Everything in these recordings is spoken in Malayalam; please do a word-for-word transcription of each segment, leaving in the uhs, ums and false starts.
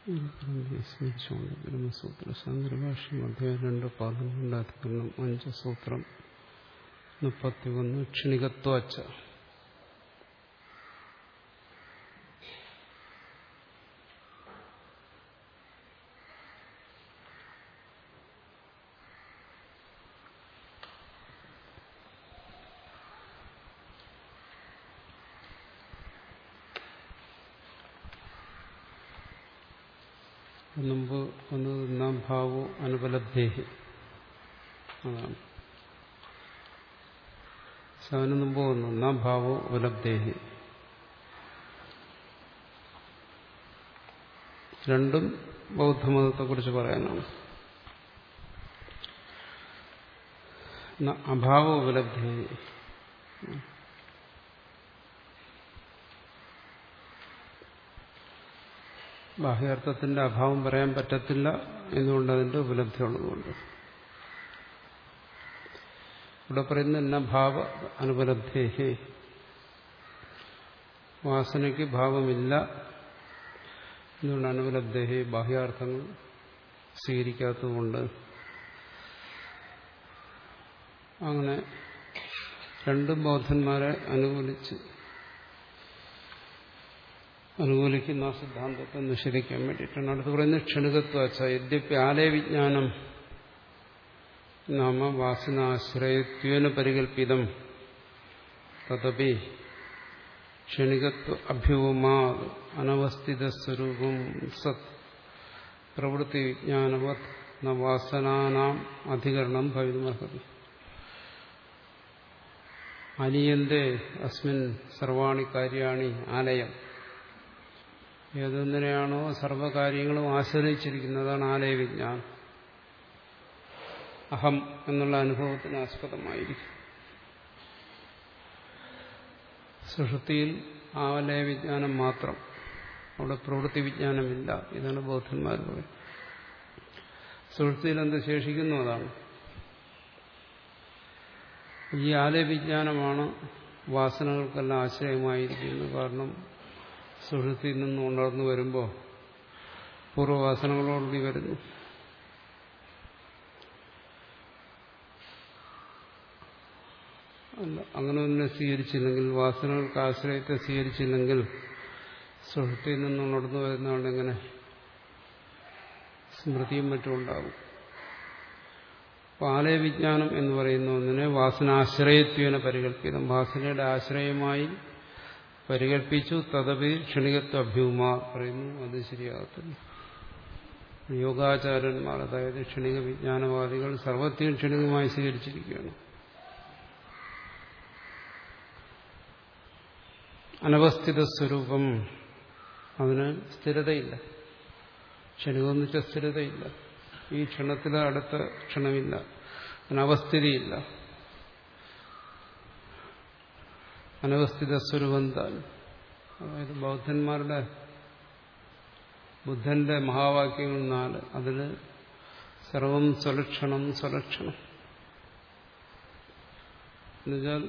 സ്മരിച്ചുകൊണ്ട് ബ്രഹ്മസൂത്ര ശങ്കരഭാഷ്യം അധ്യായം രണ്ട് പതിനൊന്നാധികരണം അഞ്ച് സൂത്രം മുപ്പത്തി ഒന്ന് ക്ഷണികത്വാച്ച. മുമ്പ് വന്നത് നാം ഭാവോ അനുപലബ്ധേഹി അതാണ്. ശവന് മുമ്പ് വന്നു നാം ഭാവോ ഉപലബ്ധേഹി. രണ്ടും ബൗദ്ധമതത്തെക്കുറിച്ച് പറയാനാണ്. അഭാവോ ഉപലബ്ധേഹി ബാഹ്യാർത്ഥത്തിന്റെ അഭാവം പറയാൻ പറ്റത്തില്ല എന്നുകൊണ്ട് അതിന്റെ ഉപലബ്ധി ഉള്ളതുകൊണ്ട്. ഇവിടെ പറയുന്ന എന്നാ ഭാവ അനുപലബ്ധേഹി, വാസനയ്ക്ക് ഭാവമില്ല എന്നുകൊണ്ട് അനുപലബ്ധേഹി, ബാഹ്യാർത്ഥങ്ങൾ സ്വീകരിക്കാത്തതുകൊണ്ട്. അങ്ങനെ രണ്ടും ബൗദ്ധന്മാരെ അനുകൂലിച്ച് അനുകൂലിക്കുന്ന ആ സിദ്ധാന്തത്തെ നിഷേധിക്കാൻ വേണ്ടിയിട്ടാണ് അടുത്ത് പറയുന്നത് ക്ഷണികത്വാച്ച. യദ്യപി ആലയ വിജ്ഞാനം നാമ വാസനാശ്രയത്വേന പരികൽപ്പിതം തദപി ക്ഷണികത്വ അഭ്യൂമാ അനവസ്ഥിതസ്വരൂപം സത് പ്രവൃത്തി വിജ്ഞാനവത് ന വാസനാനാം അധികരണം ഭവിതുമർഹതി. അനിയന്തേ അസ്മിൻ സർവാണി കാര്യാണി ആലയം. ഏതൊന്നിനെയാണോ സർവകാര്യങ്ങളും ആശ്രയിച്ചിരിക്കുന്നതാണ് ആലയ വിജ്ഞാനം. അഹം എന്നുള്ള അനുഭവത്തിന് ആസ്പദമായിരിക്കും. സുഷുപ്തിയിൽ ആലയ വിജ്ഞാനം മാത്രം, അവിടെ പ്രവൃത്തി വിജ്ഞാനമില്ല. ഇതാണ് ബൗദ്ധന്മാർ പറയുന്നത്. സുഷുപ്തിയിൽ എന്ത് ശേഷിക്കുന്നു അതാണ്. ഈ ആലയ വിജ്ഞാനമാണ് വാസനകൾക്കെല്ലാം ആശ്രയമായിരിക്കുന്നത്. കാരണം സുഷുപ്തിയിൽ നിന്ന് ഉണർന്നു വരുമ്പോൾ പൂർവ്വവാസനകളോടുകൂടി വരുന്നു. അല്ല, അങ്ങനെ തന്നെ സ്വീകരിച്ചില്ലെങ്കിൽ, വാസനകൾക്ക് ആശ്രയത്തെ സ്വീകരിച്ചില്ലെങ്കിൽ സുഷുപ്തിയിൽ നിന്ന് ഉണർന്നു വരുന്നതുകൊണ്ട് എങ്ങനെ സ്മൃതിയും മറ്റും ഉണ്ടാകും. അപ്പോൾ ആലയ വിജ്ഞാനം എന്ന് പറയുന്ന ഒന്നിനെ വാസനാശ്രയത്വേന പരികൽപ്പിതം, വാസനയുടെ ആശ്രയമായി പരികൽപ്പിച്ചു. തദപി ക്ഷണികത്വ അഭ്യൂമ പറയുന്നു, അത് ശരിയാകത്തില്ല. യോഗാചാര്യന്മാർ, അതായത് ക്ഷണിക വിജ്ഞാനവാദികൾ സർവത്തെയും ക്ഷണികമായി സ്വീകരിച്ചിരിക്കുകയാണ്. അനവസ്ഥിത സ്വരൂപം, അതിന് സ്ഥിരതയില്ല. ക്ഷണികമെന്ന് വെച്ചാൽ സ്ഥിരതയില്ല. ഈ ക്ഷണത്തിലെ അടുത്ത ക്ഷണമില്ല, അനവസ്ഥിതിയില്ല. അനവസ്ഥിത സ്വരൂപം താൻ. അതായത് ബൗദ്ധന്മാരുടെ ബുദ്ധന്റെ മഹാവാക്യങ്ങൾ നാല്, അതിൽ സർവം സ്വലക്ഷണം സ്വലക്ഷണം എന്നുവെച്ചാൽ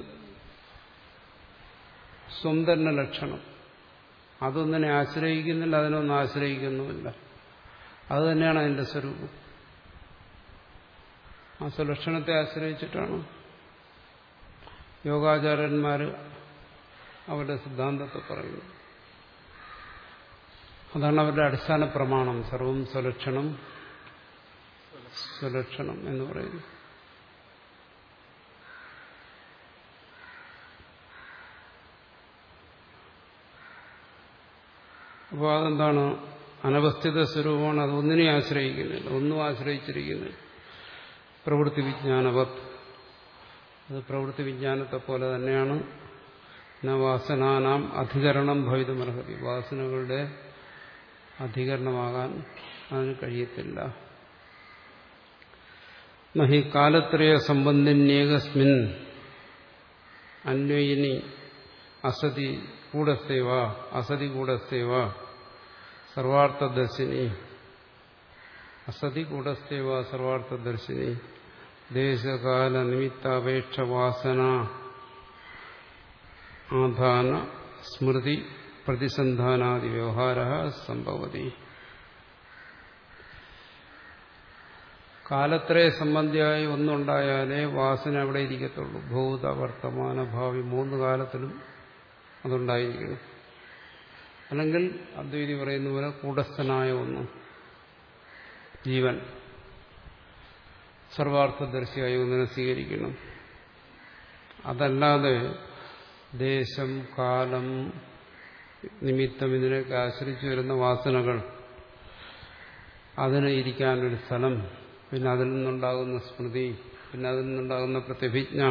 സ്വന്തം ലക്ഷണം. അതൊന്നിനെ ആശ്രയിക്കുന്നില്ല, അതിനൊന്നും ആശ്രയിക്കുന്നുമില്ല. അത് തന്നെയാണ് അതിന്റെ സ്വരൂപം. ആ സ്വലക്ഷണത്തെ ആശ്രയിച്ചിട്ടാണ് യോഗാചാര്യന്മാർ അവരുടെ സിദ്ധാന്തത്തെ പറയുന്നു. അതാണ് അവരുടെ അടിസ്ഥാന പ്രമാണം. സർവം സ്വലക്ഷണം സ്വലക്ഷണം എന്ന് പറയുന്നു. അപ്പോൾ അതെന്താണ്? അനവസ്ഥിത സ്വരൂപമാണ്. അത് ഒന്നിനെയും ആശ്രയിക്കുന്നില്ല, ഒന്നും ആശ്രയിച്ചിരിക്കുന്നില്ല. പ്രവൃത്തി വിജ്ഞാനവത്, അത് പ്രവൃത്തി വിജ്ഞാനത്തെ പോലെ തന്നെയാണ്. ന വാസനാനാം അധികരണം ഭവിതുമർഹതി, വാസനകളുടെ അധികരണമാകാൻ അതിന് കഴിയത്തില്ല. നഹി കാലത്രയ സംബന്ധിന്യേകസ്മിൻ അന്വയിനി അസതി കൂടസ്ഥേവ അസതി കൂടസ്ഥേവ സർവാർത്ഥദർശിനി അസതി കൂടസ്ഥേവ സർവാർത്ഥദർശിനി ദേശകാല നിമിത്താപേക്ഷ വാസന ആധാന സ്മൃതി പ്രതിസന്ധാനാദി വ്യവഹാര സംഭവതി. കാലത്രയ സംബന്ധിയായി ഒന്നുണ്ടായാലേ വാസന അവിടെ ഇരിക്കത്തുള്ളൂ. ഭൂത വർത്തമാന ഭാവി മൂന്ന് കാലത്തിലും അതുണ്ടായിരിക്കണം. അല്ലെങ്കിൽ അദ്വൈതി പറയുന്ന പോലെ കൂടസ്ഥനായ ഒന്ന് ജീവൻ സർവാർത്ഥദർശിയായി ഒന്നിനെ സ്വീകരിക്കണം. അതല്ലാതെ ദേശം കാലം നിമിത്തം ഇതിനൊക്കെ ആശ്രയിച്ചു വരുന്ന വാസനകൾ, അതിന് ഇരിക്കാനൊരു സ്ഥലം, പിന്നെ അതിൽ നിന്നുണ്ടാകുന്ന സ്മൃതി, പിന്നെ അതിൽ നിന്നുണ്ടാകുന്ന പ്രതിഭിജ്ഞ,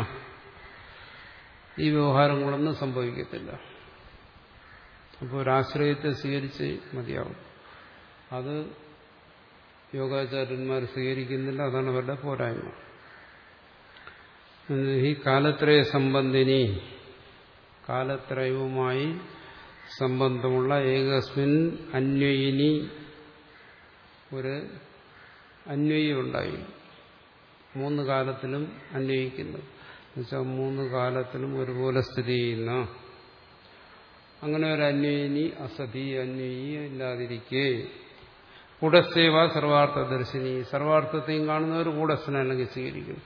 ഈ വ്യവഹാരങ്ങളൊന്നും സംഭവിക്കത്തില്ല. അപ്പോൾ ഒരാശ്രയത്തെ സ്വീകരിച്ച് മതിയാവും. അത് യോഗാചാര്യന്മാർ സ്വീകരിക്കുന്നില്ല. അതാണ് അവരുടെ പോരായ്മ. ഈ കാലത്രയ സംബന്ധിനി, കാലത്രയവുമായി സംബന്ധമുള്ള ഏകസ്മിൻ അന്വയിനി, ഒരു അന്വയുണ്ടായി, മൂന്ന് കാലത്തിലും അന്വയിക്കുന്നു. എന്നുവെച്ചാൽ മൂന്ന് കാലത്തിലും ഒരുപോലെ സ്ഥിതി ചെയ്യുന്ന അങ്ങനെ ഒരു അന്വയിനി അസതി, അന്വയി ഇല്ലാതിരിക്കെ കൂടസ്ഥേവ സർവാർത്ഥദർശിനി, സർവാർത്ഥത്തെയും കാണുന്ന ഒരു കൂടസ്ഥനെ അല്ലെങ്കിൽ സ്വീകരിക്കുന്നു.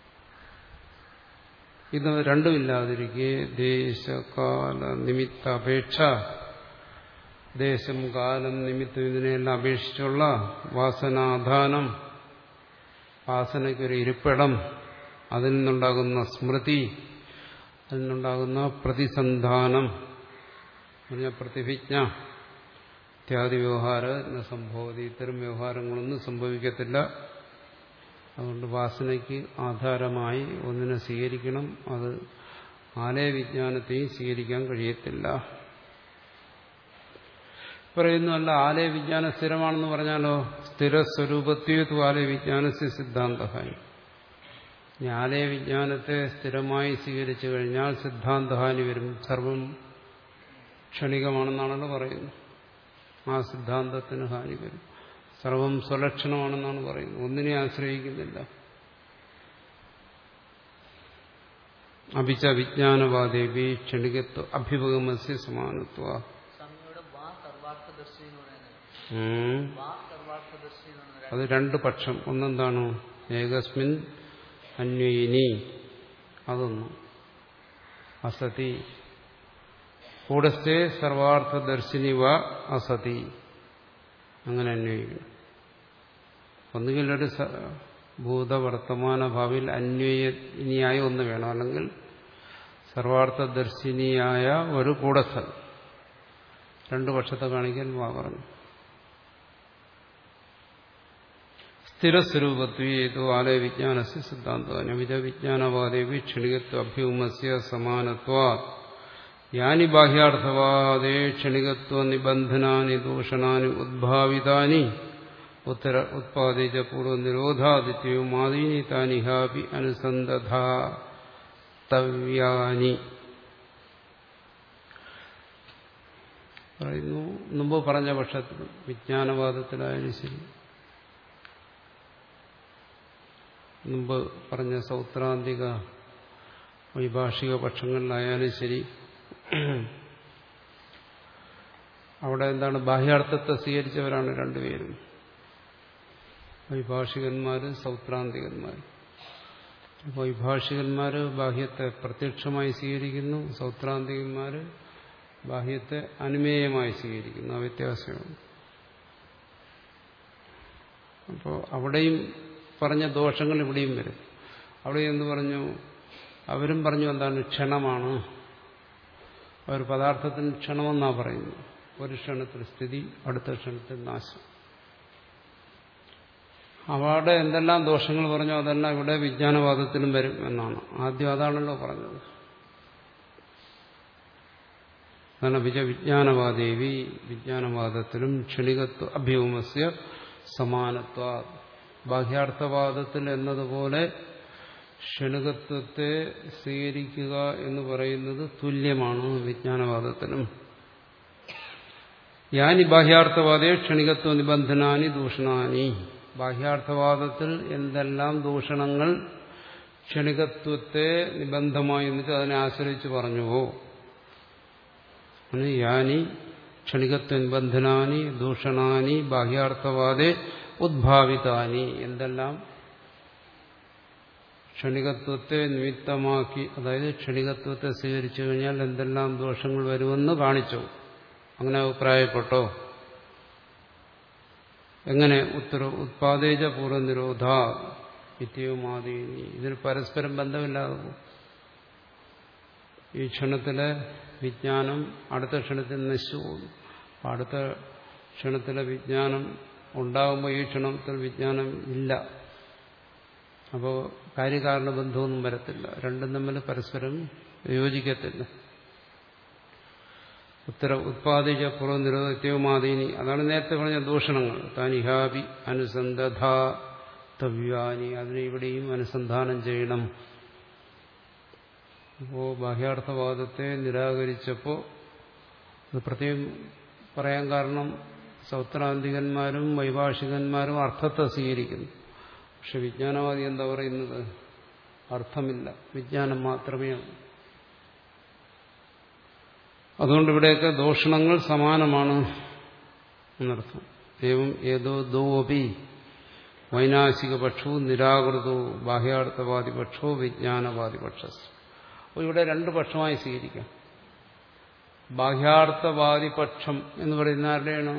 ഇത് രണ്ടുമില്ലാതിരിക്കെ ദേശകാല നിമിത്ത അപേക്ഷ, ദേശം കാലം നിമിത്തം ഇതിനെല്ലാം അപേക്ഷിച്ചുള്ള വാസനാധാനം, വാസനയ്ക്കൊരു ഇരിപ്പിടം, അതിൽ നിന്നുണ്ടാകുന്ന സ്മൃതി, അതിൽ നിന്നുണ്ടാകുന്ന പ്രതിസന്ധാനം, പറഞ്ഞ പ്രതിഭിജ്ഞ ഇത്യാദി വ്യവഹാര സംഭവതി, ഇത്തരം വ്യവഹാരങ്ങളൊന്നും സംഭവിക്കത്തില്ല. അതുകൊണ്ട് വാസനയ്ക്ക് ആധാരമായി ഒന്നിനെ സ്വീകരിക്കണം. അത് ആലയവിജ്ഞാനത്തെയും സ്വീകരിക്കാൻ കഴിയത്തില്ല. പറയുന്നു അല്ല, ആലയവിജ്ഞാനം സ്ഥിരമാണെന്ന് പറഞ്ഞാലോ, സ്ഥിരസ്വരൂപത്വ ആലയവിജ്ഞാനസ്യ സിദ്ധാന്തഹാനി. ഇനി ആലയവിജ്ഞാനത്തെ സ്ഥിരമായി സ്വീകരിച്ചു കഴിഞ്ഞാൽ സിദ്ധാന്തഹാനി വരും. സർവം ക്ഷണികമാണെന്നാണല്ലോ പറയുന്നത്. ആ സിദ്ധാന്തത്തിന് ഹാനി വരും. സർവം സ്വലക്ഷണമാണെന്നാണ് പറയുന്നത്. ഒന്നിനെ ആശ്രയിക്കുന്നില്ല. അഭിച്ച വിജ്ഞാനവാദേവി ക്ഷണികത്വ അഭ്യുപഗമസ്യ സമാനത്വ. അത് രണ്ട് പക്ഷം. ഒന്നെന്താണ്? ഏകസ്മിൻ അന്വയിനി, അതൊന്നും അസതി. കൂടസ്ഥേ സർവാർത്ഥദർശിനി വ അസതി, അങ്ങനെ അന്വയിക്കണം. ഒന്നുകിൽ ഒരു ഭൂതവർത്തമാന ഭാവിയിൽ അന്വയിനിയായ ഒന്ന് വേണം, അല്ലെങ്കിൽ സർവാർത്ഥദർശിനിയായ ഒരു കൂടസ്ഥൻ. രണ്ടു പക്ഷത്തെ കാണിക്കാൻ വാ പറഞ്ഞു. സ്ഥിരസ്വരൂപത്വേതു ആലയവിജ്ഞാനസ്യ സിദ്ധാന്തം വിധ വിജ്ഞാനവാദേവി ക്ഷണികത്വ അഭ്യൂമസ്യ സമാനത്വാ യാനി ബാഹ്യാർത്ഥവാദേ ക്ഷണികത്വ നിബന്ധനാനി ദൂഷണാനി ഉദ്ഭാവിതാനി ഉത്തര ഉത്പാദിച്ച പൂർവനിരോധാദിത്യവും ആദീനി താനിഹാപി അനുസന്ധതാതവ്യാനി. പറയുന്നു, മുമ്പ് പറഞ്ഞ പക്ഷത്തിൽ വിജ്ഞാനവാദത്തിലായാലും ശരി, മുമ്പ് പറഞ്ഞ സൗത്രാന്തിക വൈഭാഷിക പക്ഷങ്ങളിലായാലും ശരി, അവിടെ എന്താണ്, ബാഹ്യാർത്ഥത്തെ സ്വീകരിച്ചവരാണ് രണ്ടുപേരും, വൈഭാഷികന്മാര് സൗത്രാന്തികന്മാർ. വൈഭാഷികന്മാര് ബാഹ്യത്തെ പ്രത്യക്ഷമായി സ്വീകരിക്കുന്നു, സൗത്രാന്തികന്മാര് ബാഹ്യത്തെ അനുമേയമായി സ്വീകരിക്കുന്നു. ആ വ്യത്യാസമാണ്. അപ്പോൾ അവിടെയും പറഞ്ഞ ദോഷങ്ങൾ ഇവിടെയും വരും. അവിടെ എന്ത് പറഞ്ഞു? അവരും പറഞ്ഞു എന്താണ്, ക്ഷണമാണ്. അവർ പദാർത്ഥത്തിന് ക്ഷണമെന്നാണ് പറയുന്നത്. ഒരു ക്ഷണത്തിൽ സ്ഥിതി, അടുത്ത ക്ഷണത്തിൽ നാശം. അവിടെ എന്തെല്ലാം ദോഷങ്ങൾ പറഞ്ഞു അതെല്ലാം ഇവിടെ വിജ്ഞാനവാദത്തിലും വരും എന്നാണ്. ആദ്യം അതാണല്ലോ പറഞ്ഞത്. അതാണ് വിജ വിജ്ഞാനവാദേവി, വിജ്ഞാനവാദത്തിലും ക്ഷണികത്വ അഭ്യൂമസ്യ സമാനത്വ. ബാഹ്യാർത്ഥവാദത്തിൽ എന്നതുപോലെ ക്ഷണികത്വത്തെ സ്വീകരിക്കുക എന്ന് പറയുന്നത് തുല്യമാണ് വിജ്ഞാനവാദത്തിനും. യാനി ബാഹ്യാർത്ഥവാദേ ക്ഷണികത്വ നിബന്ധനാനി ദൂഷണാനി. ബാഹ്യാർത്ഥവാദത്തിൽ എന്തെല്ലാം ദൂഷണങ്ങൾ ക്ഷണികത്വത്തെ നിബന്ധമായി എന്നിട്ട് അതിനെ ആശ്രയിച്ച് പറഞ്ഞുവോ, യാനി ക്ഷണികത്വ നിബന്ധനാനി ദൂഷണാനി ബാഹ്യാർത്ഥവാദേ ഉദ്ഭാവിതാനി. എന്തെല്ലാം ക്ഷണികത്വത്തെ നിമിത്തമാക്കി, അതായത് ക്ഷണികത്വത്തെ സ്വീകരിച്ചു കഴിഞ്ഞാൽ എന്തെല്ലാം ദോഷങ്ങൾ വരുമെന്ന് കാണിച്ചു. അങ്ങനെ അഭിപ്രായപ്പെട്ടോ? എങ്ങനെ? ഉത്തര ഉത്പാദേജ പൂർവ്വനിരോധ വിദ്യവുമാതീനി. ഇതിന് പരസ്പരം ബന്ധമില്ലാതെ പോകും. ഈ ക്ഷണത്തിലെ വിജ്ഞാനം അടുത്ത ക്ഷണത്തിൽ നശിച്ചു പോകുന്നു. അടുത്ത ക്ഷണത്തിലെ വിജ്ഞാനം ഉണ്ടാകുമ്പോൾ ഈ ക്ഷണത്തിൽ വിജ്ഞാനം ഇല്ല. അപ്പോൾ കാര്യകാരണ ബന്ധമൊന്നും വരത്തില്ല. രണ്ടും തമ്മിൽ പരസ്പരം യോജിക്കത്തില്ല. ഉത്തര ഉത്പാദിച്ച പൂർവ്വനിരോധത്വമാതീനി. അതാണ് നേരത്തെ പറഞ്ഞ ദൂഷണങ്ങൾ. താനിഹാപി അനുസന്ധധാതവ്യാനി. അതിനെ ഇവിടെയും അനുസന്ധാനം ചെയ്യണം. അപ്പോൾ ബാഹ്യാർത്ഥവാദത്തെ നിരാകരിച്ചപ്പോൾ അത് പ്രത്യേകം പറയാൻ കാരണം സൗത്രാന്തികന്മാരും വൈഭാഷികന്മാരും അർത്ഥത്തെ സ്വീകരിക്കുന്നു. പക്ഷെ വിജ്ഞാനവാദി എന്താ പറയുന്നത്? അർത്ഥമില്ല, വിജ്ഞാനം മാത്രമേ ഉള്ളൂ. അതുകൊണ്ട് ഇവിടെയൊക്കെ ദോഷണങ്ങൾ സമാനമാണ് എന്നർത്ഥം. ഏവം ഏതോ ദോപി വൈനാശിക പക്ഷോ നിരാകൃതോ ബാഹ്യാർത്ഥവാദി പക്ഷോ വിജ്ഞാനവാദി പക്ഷ. അപ്പോൾ ഇവിടെ രണ്ട് പക്ഷമായി സ്വീകരിക്കാം. ബാഹ്യാർത്ഥവാദി പക്ഷം എന്ന് പറയുന്ന ആരുടെയാണ്?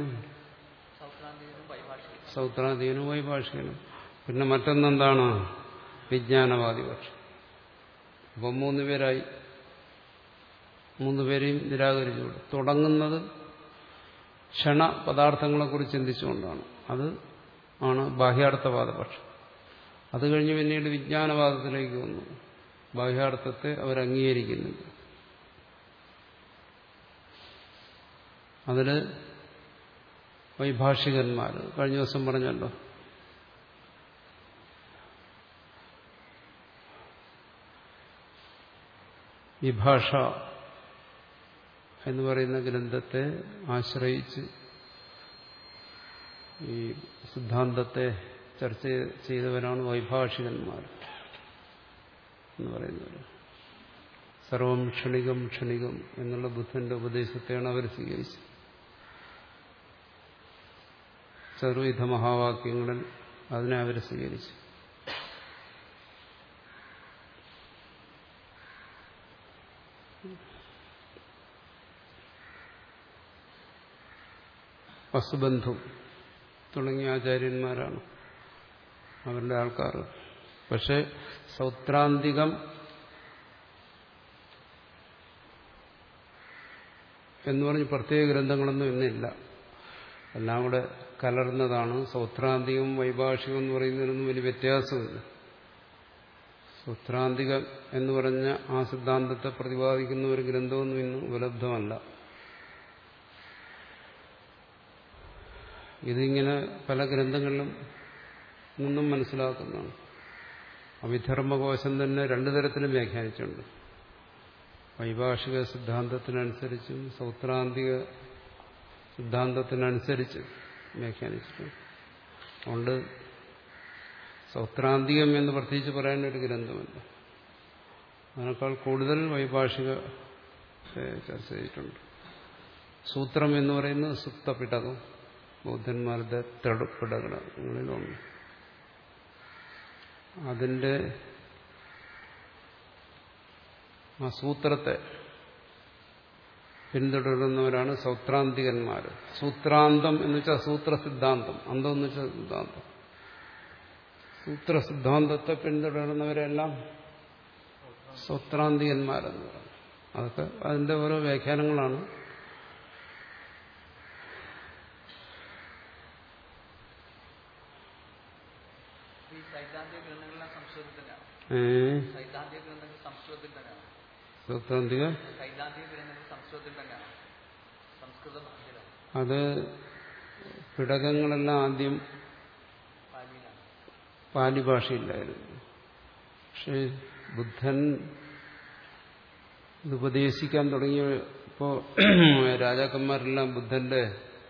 സൗത്രാന്തികനും വൈഭാഷികനും. പിന്നെ മറ്റൊന്നെന്താണ്? വിജ്ഞാനവാദി പക്ഷം. അപ്പം മൂന്ന് പേരായി. മൂന്നുപേരെയും നിരാകരിച്ചു. തുടങ്ങുന്നത് ക്ഷണ പദാർത്ഥങ്ങളെക്കുറിച്ച് ചിന്തിച്ചുകൊണ്ടാണ്. അത് ആണ് ബാഹ്യാർത്ഥവാദ പക്ഷം. അത് കഴിഞ്ഞ് പിന്നീട് വിജ്ഞാനവാദത്തിലേക്ക് വന്നു. ബാഹ്യാർത്ഥത്തെ അവരംഗീകരിക്കുന്നില്ല. അതിൽ വൈഭാഷികന്മാർ കഴിഞ്ഞ ദിവസം പറഞ്ഞല്ലോ, വിഭാഷ എന്ന് പറയുന്ന ഗ്രന്ഥത്തെ ആശ്രയിച്ച് ഈ സിദ്ധാന്തത്തെ ചർച്ച ചെയ്തവരാണ് വൈഭാഷികന്മാർ എന്ന് പറയുന്നത്. സർവം ക്ഷണികം ക്ഷണികം എന്നുള്ള ബുദ്ധന്റെ ഉപദേശത്തെയാണ് അവർ സ്വീകരിച്ചത്. സർവവിധ മഹാവാക്യങ്ങളിൽ അതിനെ അവർ സ്വീകരിച്ചു. വസുബന്ധു തുടങ്ങിയ ആചാര്യന്മാരാണ് അവരുടെ ആൾക്കാർ. പക്ഷെ സൗത്രാന്തികം എന്ന് പറഞ്ഞ് പ്രത്യേക ഗ്രന്ഥങ്ങളൊന്നും ഇന്നില്ല. എല്ലാം കൂടെ കലർന്നതാണ്. സൗത്രാന്തികം വൈഭാഷികം എന്ന് പറയുന്നതിനൊന്നും വലിയ വ്യത്യാസമില്ല. സൗത്രാന്തികം എന്ന് പറഞ്ഞ ആ സിദ്ധാന്തത്തെ പ്രതിപാദിക്കുന്ന ഒരു ഗ്രന്ഥമൊന്നും ഇന്ന് ഉപലബ്ധമല്ല. ഇതിങ്ങനെ പല ഗ്രന്ഥങ്ങളിലും നിന്നും മനസ്സിലാക്കുന്നതാണ്. അഭിധർമ്മകോശം തന്നെ രണ്ടു തരത്തിലും വ്യാഖ്യാനിച്ചിട്ടുണ്ട്. വൈഭാഷിക സിദ്ധാന്തത്തിനനുസരിച്ചും സൗത്രാന്തിക സിദ്ധാന്തത്തിനനുസരിച്ച് വ്യാഖ്യാനിച്ചിട്ടുണ്ട്. അതുകൊണ്ട് സൗത്രാന്തികം എന്ന് പ്രത്യേകിച്ച് പറയാനൊരു ഗ്രന്ഥമല്ല. അതിനേക്കാൾ കൂടുതൽ വൈഭാഷിക ചർച്ച ചെയ്തിട്ടുണ്ട്. സൂത്രം എന്ന് പറയുന്നത് സുപ്തപിടകം, ബൗദ്ധന്മാരുടെ തെടുപ്പിടകളിലുണ്ട്. അതിന്റെ ആ സൂത്രത്തെ പിന്തുടരുന്നവരാണ് സൗത്രാന്തികന്മാർ. സൂത്രാന്തം എന്ന് വെച്ചാൽ സൂത്ര സിദ്ധാന്തം, അന്തം എന്ന് വെച്ചാൽ സിദ്ധാന്തം. സൂത്രസിദ്ധാന്തത്തെ പിന്തുടരുന്നവരെല്ലാം സൗത്രാന്തികന്മാരെന്ന് പറഞ്ഞു. അതൊക്കെ അതിന്റെ ഓരോ വ്യാഖ്യാനങ്ങളാണ്. സൗത്രാന്തിക അത് പിടകങ്ങളെല്ലാം ആദ്യം പാലി ഭാഷയില്ലായിരുന്നു. പക്ഷെ ബുദ്ധൻ ഇത് ഉപദേശിക്കാൻ തുടങ്ങിയപ്പോൾ രാജാക്കന്മാരെല്ലാം ബുദ്ധന്റെ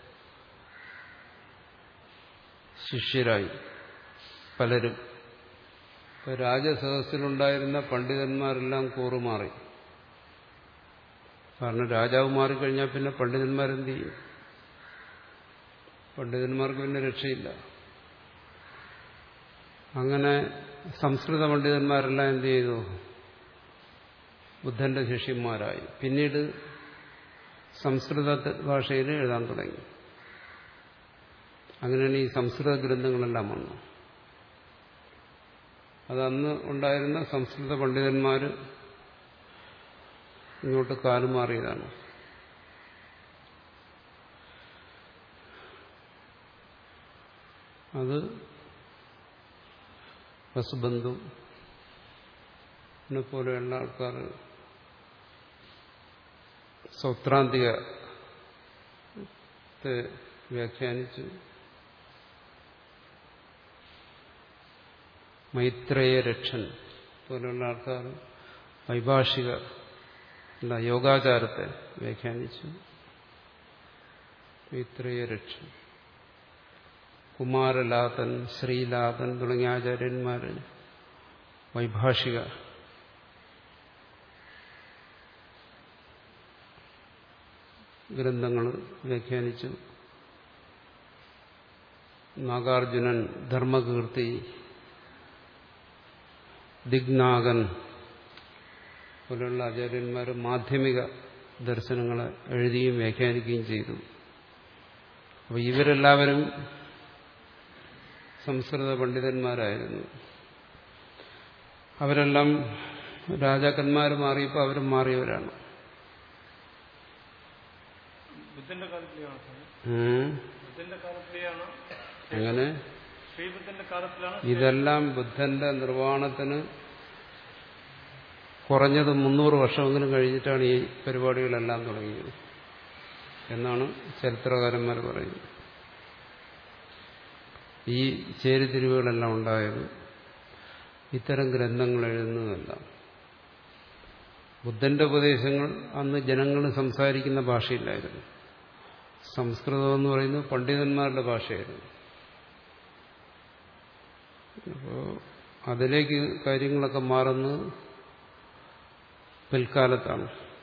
ശിഷ്യരായി പലരും. ഇപ്പൊ രാജസദസ്സിലുണ്ടായിരുന്ന പണ്ഡിതന്മാരെല്ലാം കൂറുമാറി. കാരണം രാജാവ് മാറിക്കഴിഞ്ഞാൽ പിന്നെ പണ്ഡിതന്മാരെന്ത് ചെയ്യും? പണ്ഡിതന്മാർക്ക് പിന്നെ രക്ഷയില്ല. അങ്ങനെ സംസ്കൃത പണ്ഡിതന്മാരെല്ലാം എന്ത് ചെയ്തു? ബുദ്ധന്റെ ശിഷ്യന്മാരായി. പിന്നീട് സംസ്കൃത ഭാഷയിൽ എഴുതാൻ തുടങ്ങി. അങ്ങനെയാണ് ഈ സംസ്കൃത ഗ്രന്ഥങ്ങളെല്ലാം വന്നു. അതന്ന് ഉണ്ടായിരുന്ന സംസ്കൃത പണ്ഡിതന്മാർ ഇങ്ങോട്ട് കാലുമാറിയതാണ്. അത് വസുബന്ധു പോലെയുള്ള ആൾക്കാർ സൗത്രാന്തികത്തെ വ്യാഖ്യാനിച്ചു. മൈത്രേയ രക്ഷൻ പോലെയുള്ള ആൾക്കാർ വൈഭാഷിക അല്ല യോഗാചാരത്തെ വ്യാഖ്യാനിച്ചു. മൈത്രേയ രക്ഷൻ, കുമാരലാതൻ, ശ്രീലാതൻ തുടങ്ങിയ ആചാര്യന്മാർ വൈഭാഷിക ഗ്രന്ഥങ്ങൾ വ്യാഖ്യാനിച്ചു. നാഗാർജുനൻ, ധർമ്മകീർത്തി, ദിഗ്നാഗൻ പോലെയുള്ള ആചാര്യന്മാർ മാധ്യമിക ദർശനങ്ങളെ എഴുതുകയും വ്യാഖ്യാനിക്കുകയും ചെയ്തു. അപ്പോൾ ഇവരെല്ലാവരും സംസ്കൃത പണ്ഡിതന്മാരായിരുന്നു. അവരെല്ലാം രാജാക്കന്മാർ മാറിയപ്പോൾ അവരും മാറിയവരാണ്. അങ്ങനെ ഇതെല്ലാം ബുദ്ധന്റെ നിർവ്വാണത്തിന് കുറഞ്ഞത് മുന്നൂറ് വർഷമെങ്കിലും കഴിഞ്ഞിട്ടാണ് ഈ പരിപാടികളെല്ലാം തുടങ്ങിയത് എന്നാണ് ചരിത്രകാരന്മാർ പറയുന്നത്. ഈ ചേരിതിരിവുകളെല്ലാം ഉണ്ടായത് ഇത്തരം ഗ്രന്ഥങ്ങൾ എഴുതുന്നതല്ല. ബുദ്ധന്റെ ഉപദേശങ്ങൾ അന്ന് ജനങ്ങൾ സംസാരിക്കുന്ന ഭാഷയില്ലായിരുന്നു. സംസ്കൃതം എന്ന് പറയുന്നത് പണ്ഡിതന്മാരുടെ ഭാഷയായിരുന്നു. അപ്പോൾ അതിലേക്ക് കാര്യങ്ങളൊക്കെ മാറുന്നത് പിൽക്കാലത്താണ്.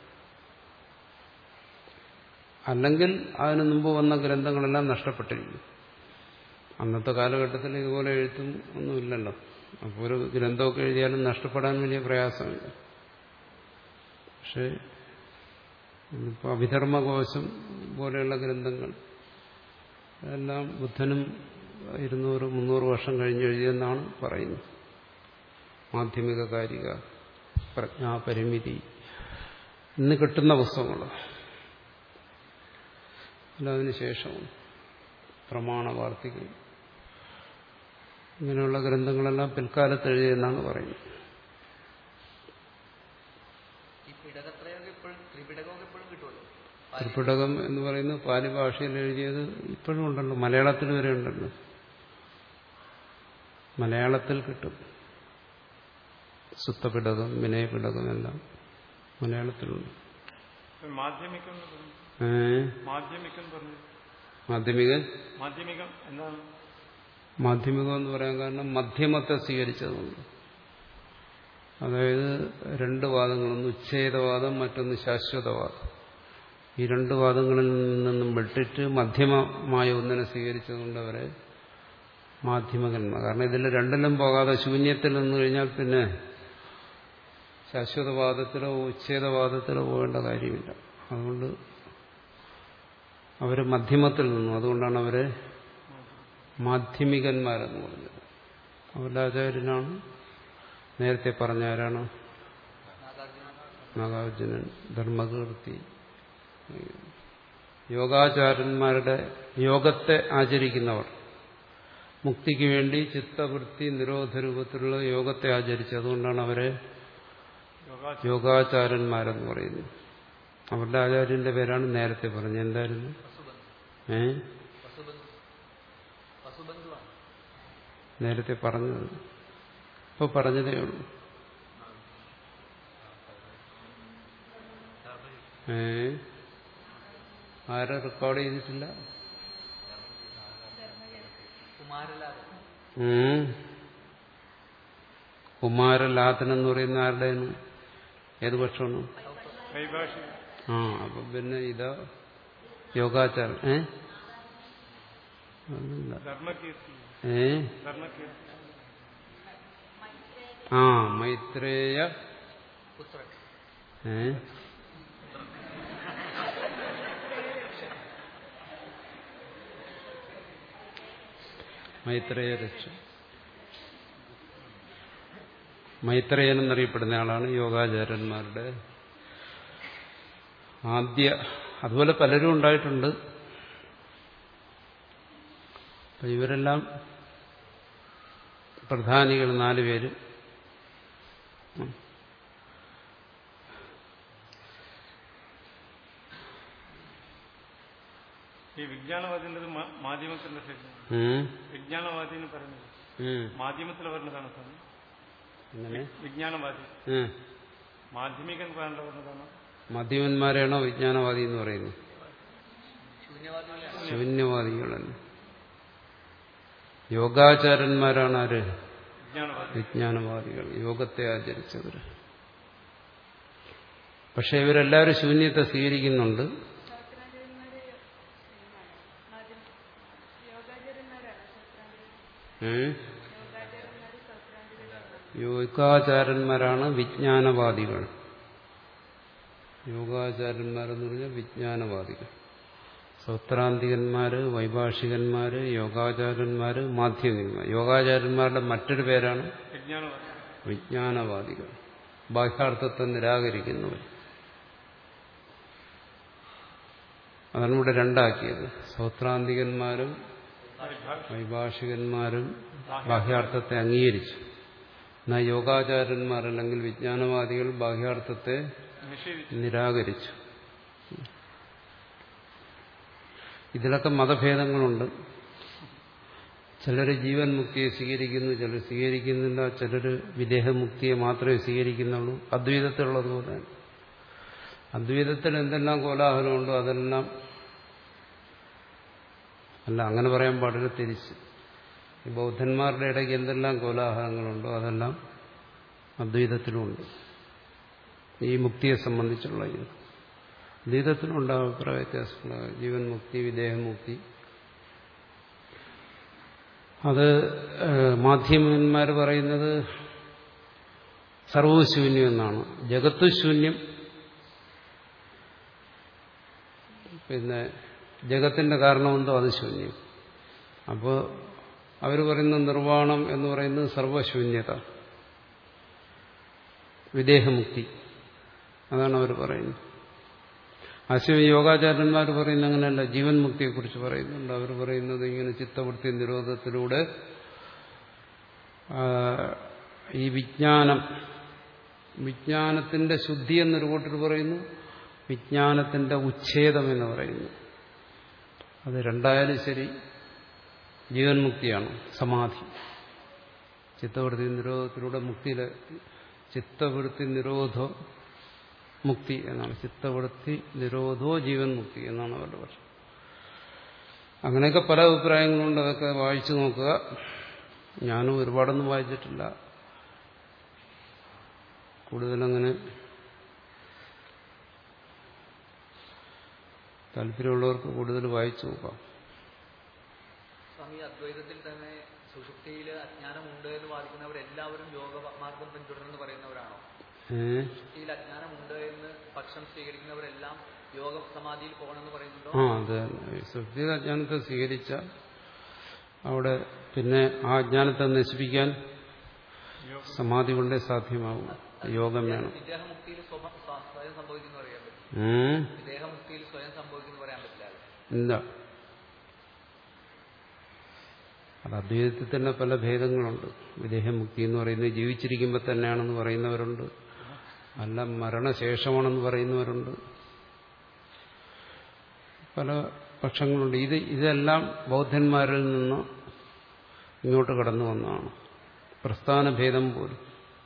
അല്ലെങ്കിൽ അതിനു മുമ്പ് വന്ന ഗ്രന്ഥങ്ങളെല്ലാം നഷ്ടപ്പെട്ടിരിക്കും. അന്നത്തെ കാലഘട്ടത്തിൽ ഇതുപോലെ എഴുത്തും ഒന്നുമില്ലല്ലോ. അപ്പോൾ ഒരു ഗ്രന്ഥമൊക്കെ എഴുതിയാലും നഷ്ടപ്പെടാൻ വലിയ പ്രയാസമില്ല. പക്ഷേ ഇപ്പോൾ അഭിധർമ്മകോശം പോലെയുള്ള ഗ്രന്ഥങ്ങൾ എല്ലാം ബുദ്ധനും ഇരുന്നൂറ് മുന്നൂറ് വർഷം കഴിഞ്ഞ് എഴുതിയെന്നാണ് പറയുന്നത്. മാധ്യമിക കാരിക, പ്രജ്ഞാപരിമിതി, ഇന്ന് കിട്ടുന്ന പുസ്തകങ്ങൾ അല്ല അതിന് ശേഷമാണ് പ്രമാണവാർത്തികം. ഇങ്ങനെയുള്ള ഗ്രന്ഥങ്ങളെല്ലാം പിൽക്കാലത്ത് എഴുതിയെന്നാണ് പറയുന്നത്. ത്രിപിടകം എന്ന് പറയുന്നത് പാലി ഭാഷയിൽ എഴുതിയത് ഇപ്പോഴും ഉണ്ടല്ലോ, മലയാളത്തിൽ വരെ ഉണ്ടല്ലോ. മലയാളത്തിൽ കിട്ടും. സുത്തപിടകം, വിനയപിടകം എല്ലാം മലയാളത്തിലുണ്ട്. മാധ്യമികൻ മാധ്യമികം എന്ന് പറയാൻ കാരണം മധ്യമത്തെ സ്വീകരിച്ചതുകൊണ്ട്. അതായത് രണ്ട് വാദങ്ങളൊന്ന് ഉച്ഛേദവാദം, മറ്റൊന്ന് ശാശ്വതവാദം. ഈ രണ്ട് വാദങ്ങളിൽ നിന്നും വിട്ടിട്ട് മധ്യമമായ ഒന്നിനെ സ്വീകരിച്ചതുകൊണ്ട് അവരെ മാധ്യമകന്മാർ. കാരണം ഇതിൽ രണ്ടിലും പോകാതെ ശൂന്യത്തിൽ നിന്ന് കഴിഞ്ഞാൽ പിന്നെ ശാശ്വതവാദത്തിലോ ഉച്ഛേദവാദത്തിലോ പോകേണ്ട കാര്യമില്ല. അതുകൊണ്ട് അവർ മധ്യമത്തിൽ നിന്നു. അതുകൊണ്ടാണ് അവരെ മാധ്യമികന്മാരെന്ന് പറഞ്ഞത്. അവരുടെ ആചാര്യനാണ് നേരത്തെ പറഞ്ഞ ആരാണ്? നാഗാർജുനൻ, ധർമ്മകീർത്തി. യോഗാചാര്യന്മാരുടെ യോഗത്തെ ആചരിക്കുന്നവർ, മുക്തിക്ക് വേണ്ടി ചിത്തവൃത്തി നിരോധ രൂപത്തിലുള്ള യോഗത്തെ ആചരിച്ചു. അതുകൊണ്ടാണ് അവരെ യോഗാചാര്യന്മാരെന്ന് പറയുന്നത്. അവരുടെ ആചാര്യന്റെ പേരാണ് നേരത്തെ പറഞ്ഞത്. എന്തായിരുന്നു? ഏ നേരത്തെ പറഞ്ഞത് ഇപ്പൊ പറഞ്ഞതേ ഉള്ളൂ. ഏ ആരും റെക്കോർഡ് ചെയ്തിട്ടില്ല. കുമാരലാതൻ എന്ന് പറയുന്ന ആരുടെയാണ്? ഏത് പക്ഷമാണ്? ആ അപ്പൊ പിന്നെ ഇതാ യോഗാചാരം. ഏ ഏ ആ മൈത്രേയ ഏ മൈത്രേയ രക്ഷ മൈത്രേയൻ എന്നറിയപ്പെടുന്ന ആളാണ് യോഗാചാര്യന്മാരുടെ ആദ്യ. അതുപോലെ പലരും ഉണ്ടായിട്ടുണ്ട്. അപ്പൊ ഇവരെല്ലാം പ്രധാനികൾ നാലുപേര്. ഈ വിജ്ഞാനവാദിന്റെ മാധ്യമത്തിന്റെ വിജ്ഞാനവാദി എന്ന് പറയുന്നത് മാധ്യമത്തിൽ വരുന്നതാണ് സാർ. വിജ്ഞാനവാദി മാധ്യമികൻ പറഞ്ഞതാണ്. മാധ്യമന്മാരാണോ വിജ്ഞാനവാദി എന്ന് പറയുന്നത്? ശൂന്യവാദികളല്ല. യോഗാചാരന്മാരാണ് ആര്? വിജ്ഞാനവാദികൾ, യോഗത്തെ ആചരിച്ചവർ. പക്ഷെ ഇവരെല്ലാവരും ശൂന്യത്തെ സ്വീകരിക്കുന്നുണ്ട്. യോഗാചാരന്മാരാണ് വിജ്ഞാനവാദികൾ. യോഗാചാരന്മാരെന്ന് പറഞ്ഞാൽ വിജ്ഞാനവാദികൾ. സൗത്രാന്തികന്മാര്, വൈഭാഷികന്മാര്, യോഗാചാരന്മാര്, മാധ്യമികന്മാർ. യോഗാചാരന്മാരുടെ മറ്റൊരു പേരാണ് വിജ്ഞാനവാദികൾ, ബാഹ്യാർത്ഥത്തെ നിരാകരിക്കുന്നവർ. അതാണ് ഇവിടെ രണ്ടാക്കിയത്. സൗത്രാന്തികന്മാരും വൈഭാഷികന്മാരും ബാഹ്യാർത്ഥത്തെ അംഗീകരിച്ചു. എന്നാൽ യോഗാചാരന്മാർ അല്ലെങ്കിൽ വിജ്ഞാനവാദികൾ ബാഹ്യാർത്ഥത്തെ നിരാകരിച്ചു. ഇതിലൊക്കെ മതഭേദങ്ങളുണ്ട്. ചിലർ ജീവൻ മുക്തിയെ സ്വീകരിക്കുന്നു, ചിലർ സ്വീകരിക്കുന്നില്ല, ചിലർ വിദേഹമുക്തിയെ മാത്രമേ സ്വീകരിക്കുന്നുള്ളൂ. അദ്വൈതത്തിലുള്ളതുപോലെ അദ്വൈതത്തിൽ എന്തെല്ലാം കോലാഹലമുണ്ടോ അതെല്ലാം അല്ല, അങ്ങനെ പറയാൻ പാടില്ല, തിരിച്ച്. ഈ ബൗദ്ധന്മാരുടെ ഇടയ്ക്ക് എന്തെല്ലാം കോലാഹലങ്ങളുണ്ടോ അതെല്ലാം അദ്വൈതത്തിലുമുണ്ട്. ഈ മുക്തിയെ സംബന്ധിച്ചുള്ള ഇത് അദ്വൈതത്തിലുണ്ടാകും അഭിപ്രായ വ്യത്യാസമുള്ള ജീവൻ മുക്തി, വിദേഹമുക്തി. അത് മാധ്യമന്മാർ പറയുന്നത് സർവ്വ ശൂന്യം എന്നാണ്. ജഗത്ത് ശൂന്യം, പിന്നെ ജഗത്തിന്റെ കാരണമെന്തോ അത് ശൂന്യം. അപ്പോൾ അവർ പറയുന്ന നിർവ്വാണം എന്ന് പറയുന്നത് സർവശൂന്യത, വിദേഹമുക്തി, അതാണ് അവർ പറയുന്നത്. അശ്വ യോഗാചാര്യന്മാർ പറയുന്നത് അങ്ങനെയല്ല, ജീവൻ മുക്തിയെക്കുറിച്ച് പറയുന്നുണ്ട്. അവർ പറയുന്നത് ഇങ്ങനെ ചിത്തവൃത്തി നിരോധത്തിലൂടെ ഈ വിജ്ഞാനം, വിജ്ഞാനത്തിന്റെ ശുദ്ധി എന്നൊരു കൂട്ടർ പറയുന്നു, വിജ്ഞാനത്തിന്റെ ഉച്ഛേദം എന്ന് പറയുന്നു. അത് രണ്ടായാലും ശരി ജീവൻ മുക്തിയാണ്. സമാധി ചിത്തവൃത്തി നിരോധത്തിലൂടെ മുക്തിയിലെ ചിത്തവൃത്തി നിരോധ മുക്തി എന്നാണ്. ചിത്തവൃത്തി നിരോധോ ജീവൻ മുക്തി എന്നാണ് അവരുടെ പക്ഷം. അങ്ങനെയൊക്കെ പല അഭിപ്രായങ്ങളുണ്ട്. അതൊക്കെ വായിച്ചു നോക്കുക. ഞാനും ഒരുപാടൊന്നും വായിച്ചിട്ടില്ല. കൂടുതലങ്ങനെ താല്പര്യമുള്ളവർക്ക് കൂടുതൽ വായിച്ചു നോക്കാം. സ്വാമി, അദ്വൈതത്തിൽ തന്നെ സുഷുപ്തിയിൽ അജ്ഞാനമുണ്ട് എന്ന് വാദിക്കുന്നവരെല്ലാവരും യോഗമാർഗം പിന്തുടരുന്നു പറയുന്നവരാണോ? സുഷുപ്തിയിൽ അജ്ഞാനമുണ്ട് എന്ന് പക്ഷം സ്വീകരിക്കുന്നവരെല്ലാം യോഗ സമാധിയിൽ പോകണമെന്ന് പറയുന്നുണ്ടോ? ആ അതെ. സുഷുപ്തിയിൽ അജ്ഞാനത്തെ സ്വീകരിച്ച അവിടെ പിന്നെ ആ അജ്ഞാനത്തെ നശിപ്പിക്കാൻ സമാധി കൊണ്ടേ സാധ്യമാകും. യോഗം വേണം. വിദേഹമുക്തിയിൽ സ്വയം സംഭവിക്കുന്നു പറയാൻ പറ്റും. വിദേഹമുക്തിയിൽ സ്വയം സംഭവിക്കുന്നു പറയാൻ പറ്റില്ല. എന്താ അത് അദ്വൈതത്തിൽ തന്നെ പല ഭേദങ്ങളുണ്ട്. വിദേഹമുക്തി എന്ന് പറയുന്നത് ജീവിച്ചിരിക്കുമ്പോൾ തന്നെയാണെന്ന് പറയുന്നവരുണ്ട്, അല്ല മരണശേഷമാണെന്ന് പറയുന്നവരുണ്ട്. പല പക്ഷങ്ങളുണ്ട്. ഇത് ഇതെല്ലാം ബൗദ്ധന്മാരിൽ നിന്ന് ഇങ്ങോട്ട് കടന്നു വന്നതാണ്. പ്രസ്ഥാനഭേദം പോലും.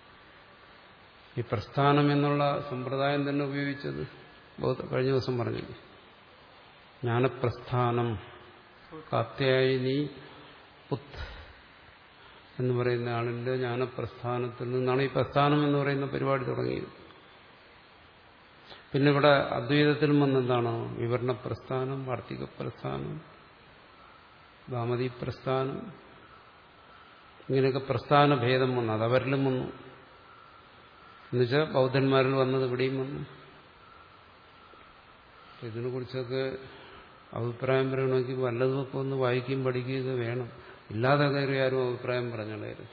ഈ പ്രസ്ഥാനം എന്നുള്ള സമ്പ്രദായം തന്നെ ഉപയോഗിച്ചത് കഴിഞ്ഞ ദിവസം പറഞ്ഞില്ലേ, ജ്ഞാനപ്രസ്ഥാനം, കാത്യായനി പുത്ത് എന്ന് പറയുന്ന ആളിന്റെ ജ്ഞാനപ്രസ്ഥാനത്തിൽ നിന്നാണ് ഈ പ്രസ്ഥാനം എന്ന് പറയുന്ന പരിപാടി തുടങ്ങിയത്. പിന്നെ ഇവിടെ അദ്വൈതത്തിൽ വന്നെന്താണ് വിവരണ പ്രസ്ഥാനം, വാർത്തിക പ്രസ്ഥാനം, ഭാമതി പ്രസ്ഥാനം, ഇങ്ങനെയൊക്കെ പ്രസ്ഥാനഭേദം വന്നു. അത് അവരിലും വന്നു. എന്നുവെച്ചാൽ ബൗദ്ധന്മാരിൽ വന്നത് ഇവിടെയും വന്നു. ഇതിനെ കുറിച്ചൊക്കെ അഭിപ്രായം പറയണമെങ്കിൽ വല്ലതുമൊക്കെ ഒന്ന് വായിക്കുകയും പഠിക്കുകയൊക്കെ വേണം. ഇല്ലാതെ കയറി ആരും അഭിപ്രായം പറഞ്ഞോളായിരുന്നു.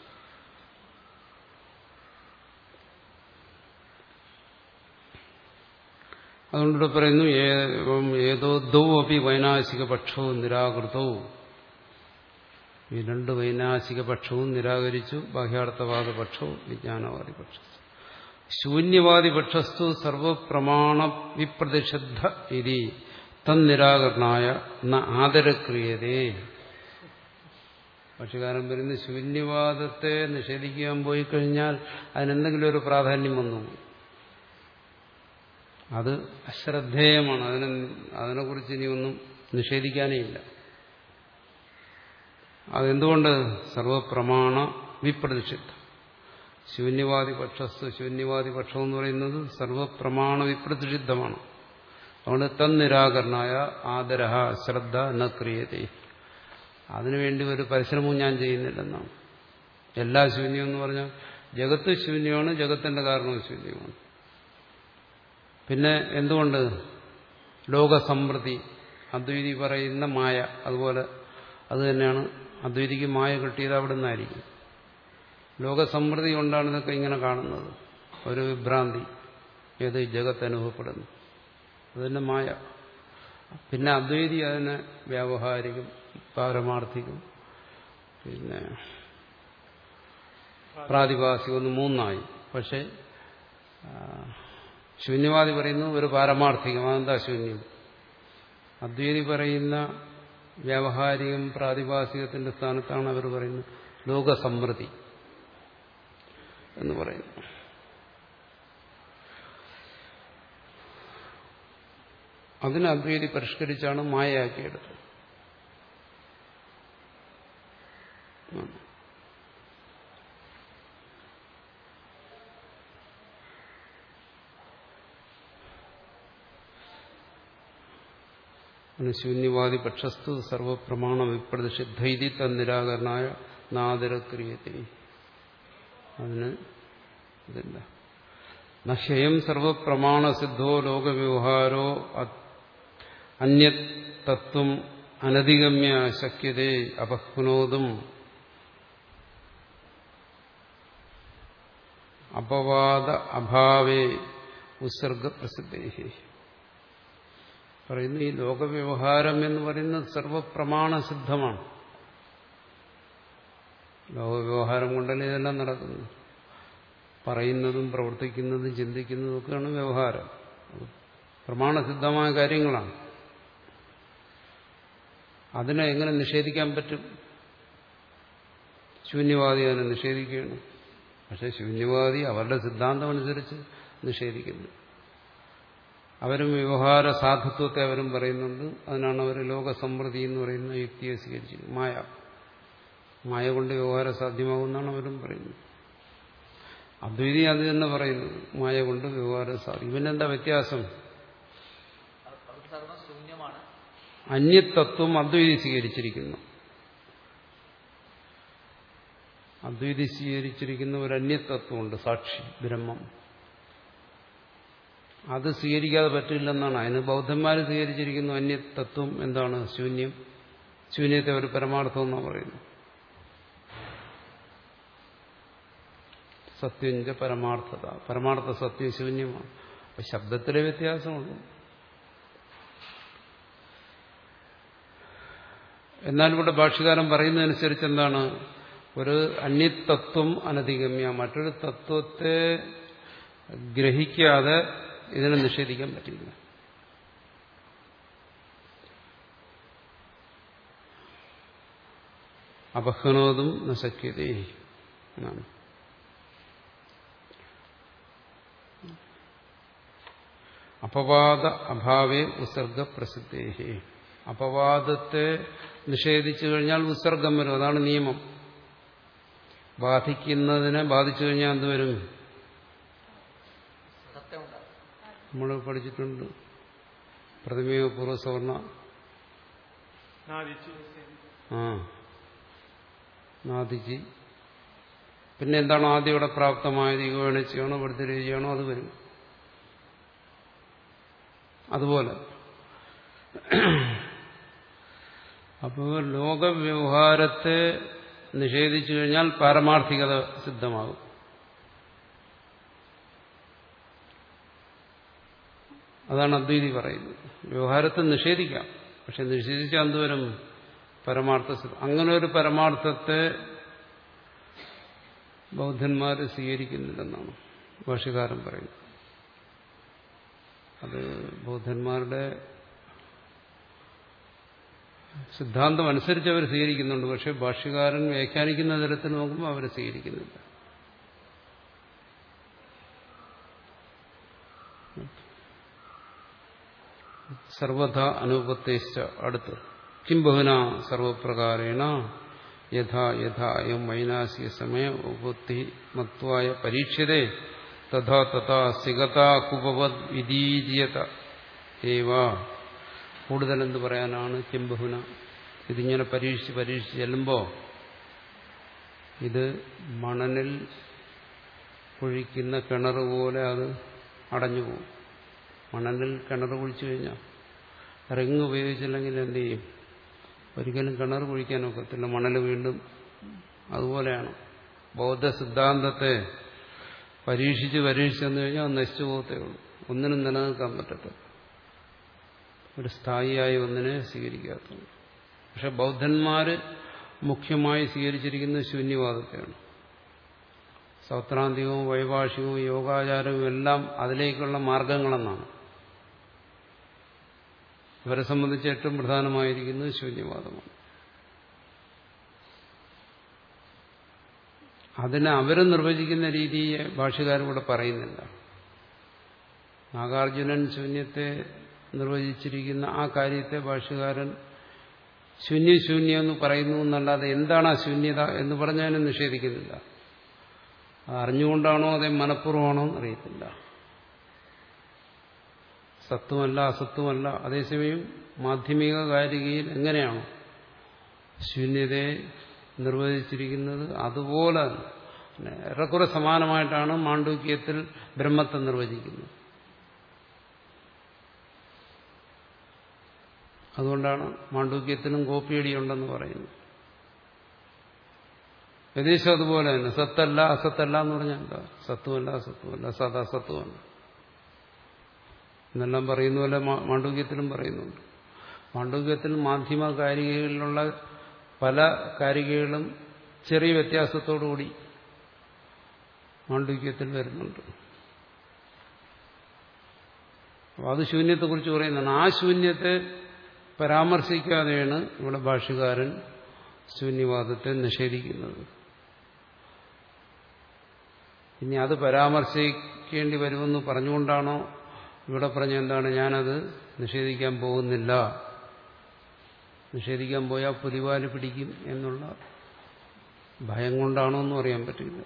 അതുകൊണ്ടിവിടെ പറയുന്നു ഏതോ ദൗ അപി വൈനാശിക പക്ഷവും നിരാകൃതവും. ഈ രണ്ട് വൈനാശിക പക്ഷവും നിരാകരിച്ചു. ബാഹ്യാർത്ഥവാദ പക്ഷവും വിജ്ഞാനവാദി പക്ഷം. ശൂന്യവാദി പക്ഷസ്തു സർവപ്രമാണ വിപ്രതിഷദ്ധ ഇതി തന്നിരാകരണായ ന ആദരക്രിയതേ. പക്ഷികാരൻ പറയുന്ന ശൂന്യവാദത്തെ നിഷേധിക്കാൻ പോയി കഴിഞ്ഞാൽ അതിനെന്തെങ്കിലും ഒരു പ്രാധാന്യം വന്നു, അത് അശ്രദ്ധേയമാണ്. അതിനെ അതിനെക്കുറിച്ച് ഇനി ഒന്നും നിഷേധിക്കാനേ ഇല്ല. അതെന്തുകൊണ്ട്? സർവപ്രമാണ വിപ്രതിഷിദ്ധ. ശൂന്യവാദി പക്ഷസ്തു ശൂന്യവാദി പക്ഷം എന്ന് പറയുന്നത് സർവപ്രമാണ വിപ്രതിഷിദ്ധമാണ്. അതുകൊണ്ട് തന്നിരാകരണായ ആദരഹ ശ്രദ്ധ ന ക്രിയതേ. അതിനുവേണ്ടി ഒരു പരിശ്രമവും ഞാൻ ചെയ്യുന്നില്ലെന്നാണ്. എല്ലാ ശൂന്യം എന്ന് പറഞ്ഞാൽ ജഗത്ത് ശൂന്യമാണ്, ജഗത്തിന്റെ കാരണവും ശൂന്യമാണ്. പിന്നെ എന്തുകൊണ്ട്? ലോകസമൃദ്ധി, അദ്വൈതി പറയുന്ന മായ, അതുപോലെ അത് തന്നെയാണ് അദ്വൈതിക്ക് മായ കിട്ടിയത് അവിടെ നിന്നായിരിക്കും. ലോകസമൃദ്ധി കൊണ്ടാണ് ഇതൊക്കെ ഇങ്ങനെ കാണുന്നത്, ഒരു വിഭ്രാന്തി, ഏത് ജഗത്ത് അനുഭവപ്പെടുന്നു, അത് തന്നെ മായ. പിന്നെ അദ്വൈതി അതിനെ വ്യാവഹാരികം, പാരമാർത്ഥികം, പിന്നെ പ്രാതിഭാസികം ഒന്ന് മൂന്നായി. പക്ഷെ ശൂന്യവാദി പറയുന്നു ഒരു പാരമാർത്ഥികം, അതെന്താ ശൂന്യം? അദ്വൈതി പറയുന്ന വ്യാവഹാരികം പ്രാതിഭാസികത്തിന്റെ സ്ഥാനത്താണ് അവർ പറയുന്നത് ലോകസമൃദ്ധി എന്ന് പറയുന്നു. അതിനെ അദ്വൈതി പരിഷ്കരിച്ചാണ് മായയാക്കിയെടുത്തത്. ശൂന്യവാദി പക്ഷസ്തു സർവപ്രമാണ വിപ്രതിഷിദ്ധൈതി തന്നിരാകരണായ നാദരക്രിയത്തെ. അതിന് ഇതില്ല. നഹ്യം സർവപ്രമാണസിദ്ധോ ലോകവ്യവഹാരോ അന്യതത്വം അനധിഗമ്യ ശക്യതേ അപഹ്നോതും അപവാദ അഭാവേ ഉത്സർഗപ്രസിദ്ധേ. പറയുന്നു ഈ ലോകവ്യവഹാരം എന്ന് പറയുന്നത് സർവപ്രമാണസിദ്ധമാണ്. ലോകവ്യവഹാരം കൊണ്ടല്ലേ ഇതെല്ലാം നടക്കുന്നു. പറയുന്നതും പ്രവർത്തിക്കുന്നതും ചിന്തിക്കുന്നതും ഒക്കെയാണ് വ്യവഹാരം. പ്രമാണസിദ്ധമായ കാര്യങ്ങളാണ്. അതിനെ എങ്ങനെ നിഷേധിക്കാൻ പറ്റും? ശൂന്യവാദി അതിനെ നിഷേധിക്കുകയാണ്. പക്ഷെ ശൂന്യവാദി അവരുടെ സിദ്ധാന്തം അനുസരിച്ച് നിഷേധിക്കുന്നു. അവരും വ്യവഹാര സാധുത്വത്തെ അവരും പറയുന്നുണ്ട്. അതിനാണ് അവർ ലോകസമൃദ്ധി എന്ന് പറയുന്ന യുക്തിയെ സ്വീകരിച്ചത്. മായ മായ കൊണ്ട് വ്യവഹാരം സാധ്യമാകുമെന്നാണ് അവരും പറയുന്നത്. അദ്വൈതി അത് തന്നെ പറയുന്നു, മായ കൊണ്ട് വ്യവഹാരം സാധിക്കും. പിന്നെന്താ വ്യത്യാസം? അന്യതത്വം അദ്വൈതി സ്വീകരിച്ചിരിക്കുന്നു. അദ്വൈതി സ്വീകരിച്ചിരിക്കുന്ന ഒരു അന്യതത്വമുണ്ട്, സാക്ഷി ബ്രഹ്മം. അത് സ്വീകരിക്കാതെ പറ്റില്ലെന്നാണ്. അതിന് ബൗദ്ധന്മാർ സ്വീകരിച്ചിരിക്കുന്നു അന്യതത്വം. എന്താണ്? ശൂന്യം. ശൂന്യത്തെ ഒരു പരമാർത്ഥം എന്നാണ് പറയുന്നത്. സത്യഞ്ച പരമാർത്ഥത. പരമാർത്ഥ സത്യം ശൂന്യമാണ്. അപ്പൊ ശബ്ദത്തിലെ വ്യത്യാസമുള്ളൂ. എന്നാൽ ഇവിടെ ഭാഷ്യകാരൻ പറയുന്നതനുസരിച്ച് എന്താണ്? ഒരു അന്യതത്വം അനധിഗമ്യ, മറ്റൊരു തത്വത്തെ ഗ്രഹിക്കാതെ ഇതിനെ നിഷേധിക്കാൻ പറ്റില്ല. അപഹ്നോതും നശക്യതേ എന്നാണ്. അപവാദ അഭാവേ ഉത്സർഗ പ്രസിദ്ധേ. അപവാദത്തെ നിഷേധിച്ചു കഴിഞ്ഞാൽ ഉത്സർഗം വരും. അതാണ് നിയമം. ബാധിക്കുന്നതിനെ ബാധിച്ചു കഴിഞ്ഞാൽ എന്തുവരും? നമ്മൾ പഠിച്ചിട്ടുണ്ട് പ്രതിമയോ പൂർവ്വസവർണ ആ നാദിജി പിന്നെ എന്താണോ ആദ്യം ഇവിടെ പ്രാപ്തമായത് ഈഗോണ ചെയ്യണോ വൃത്തിരി ചെയ്യണോ അത് വരും. അതുപോലെ അപ്പോൾ ലോകവ്യവഹാരത്തെ നിഷേധിച്ചു കഴിഞ്ഞാൽ പാരമാർത്ഥികത സിദ്ധമാകും. അതാണ് അദ്വൈതി പറയുന്നത്. വ്യവഹാരത്തെ നിഷേധിക്കാം, പക്ഷെ നിഷേധിച്ചാൽ എന്തുവരും? പരമാർത്ഥ സിദ്ധം. അങ്ങനെ ഒരു പരമാർത്ഥത്തെ ബൗദ്ധന്മാർ സ്വീകരിക്കുന്നില്ലെന്നാണ് ഭാഷ്യകാരൻ പറയുന്നത്. അത് ബൗദ്ധന്മാരുടെ സിദ്ധാന്തം അനുസരിച്ച് അവർ സ്വീകരിക്കുന്നുണ്ട്, പക്ഷെ ഭാഷ്യകാരൻ വ്യാഖ്യാനിക്കുന്ന തരത്തിൽ നോക്കുമ്പോൾ അവർ സ്വീകരിക്കുന്നില്ല. സർവഥ അനുപത്തേശ്ച അടുത്ത് കിം ബഹുന സർവപ്രകാരേണ യഥാ യഥാ അയം വൈനാസിക സമയ ഉപത്തി മത്വായ പരീക്ഷ്യതേ തഥാ തഥാ സിഗതാ കുപവത് വിദീര്യത ഏവ. കൂടുതൽ എന്ത് പറയാനാണ്? കിം ബഹുന, ഇതിങ്ങനെ പരീക്ഷിച്ച് പരീക്ഷിച്ച് ചെല്ലുമ്പോൾ ഇത് മണലിൽ കുഴിക്കുന്ന കിണർ പോലെ അത് അടഞ്ഞു പോകും. മണലിൽ കിണർ കുഴിച്ചു കഴിഞ്ഞാൽ റിങ് ഉപയോഗിച്ചില്ലെങ്കിൽ എന്ത് ചെയ്യും? ഒരിക്കലും കിണർ കുഴിക്കാൻ ഒക്കത്തില്ല, മണൽ വീണ്ടും. അതുപോലെയാണ് ബൗദ്ധ സിദ്ധാന്തത്തെ പരീക്ഷിച്ച് പരീക്ഷിച്ചെന്ന് കഴിഞ്ഞാൽ അത് നശിച്ചു പോകത്തേ ഉള്ളൂ. ഒന്നിനും നിലനിൽക്കാൻ പറ്റത്തില്ല, ഒരു സ്ഥായിയായി ഒന്നിനെ സ്വീകരിക്കാത്തത്. പക്ഷെ ബൗദ്ധന്മാർ മുഖ്യമായി സ്വീകരിച്ചിരിക്കുന്നത് ശൂന്യവാദത്തെയാണ്. സൗത്രാന്തികവും വൈഭാഷികവും യോഗാചാരവും എല്ലാം അതിലേക്കുള്ള മാർഗങ്ങളെന്നാണ്. ഇവരെ സംബന്ധിച്ച് ഏറ്റവും പ്രധാനമായിരിക്കുന്നത് ശൂന്യവാദമാണ്. അതിനെ അവർ നിർവചിക്കുന്ന രീതിയെ ഭാഷ്യകാരൻ പറയുന്നില്ല. നാഗാർജുനൻ ശൂന്യത്തെ നിർവചിച്ചിരിക്കുന്ന ആ കാര്യത്തെ ഭാഷ്യകാരൻ ശൂന്യ ശൂന്യം എന്ന് പറയുന്നു എന്നല്ലാതെ എന്താണ് ആ ശൂന്യത എന്ന് പറഞ്ഞാലും നിഷേധിക്കുന്നില്ല. അറിഞ്ഞുകൊണ്ടാണോ അതേ മനഃപൂർവ്വമാണോ എന്നറിയത്തില്ല. സത്വമല്ല അസത്വമല്ല. അതേസമയം മാധ്യമിക കാരികയിൽ എങ്ങനെയാണോ ശൂന്യതയെ നിർവചിച്ചിരിക്കുന്നത് അതുപോലെ ഏറെക്കുറെ സമാനമായിട്ടാണ് മാണ്ഡൂക്യത്തിൽ ബ്രഹ്മത്തെ നിർവചിക്കുന്നത്. അതുകൊണ്ടാണ് മാണ്ഡൂക്യത്തിനും കോപ്പിയടിയുണ്ടെന്ന് പറയുന്നത്. ഏകദേശം അതുപോലെ തന്നെ സത്തല്ല അസത്തല്ല എന്ന് പറഞ്ഞാൽ എന്താ? സത്വമല്ല അസത്വമല്ല, സത് അസത്വമല്ല എന്നെല്ലാം പറയുന്ന പോലെ മാണ്ഡൂക്യത്തിലും പറയുന്നുണ്ട്. മാണ്ഡൂക്യത്തിൽ മാധ്യമ കാരികകളിലുള്ള പല കാരികകളും ചെറിയ വ്യത്യാസത്തോടുകൂടി മാണ്ഡൂക്യത്തിൽ വരുന്നുണ്ട്. അപ്പോൾ അത് ശൂന്യത്തെക്കുറിച്ച് പറയുന്നതാണ്. ആ ശൂന്യത്തെ പരാമർശിക്കാതെയാണ് ഇവിടെ ഭാഷ്യകാരൻ ശൂന്യവാദത്തെ നിഷേധിക്കുന്നത്. ഇനി അത് പരാമർശിക്കേണ്ടി വരുമെന്ന് പറഞ്ഞുകൊണ്ടാണോ ഇവിടെ പറഞ്ഞ എന്താണ്? ഞാനത് നിഷേധിക്കാൻ പോകുന്നില്ല, നിഷേധിക്കാൻ പോയാൽ പുലിവാല് പിടിക്കും എന്നുള്ള ഭയം കൊണ്ടാണോ എന്നും അറിയാൻ പറ്റില്ല.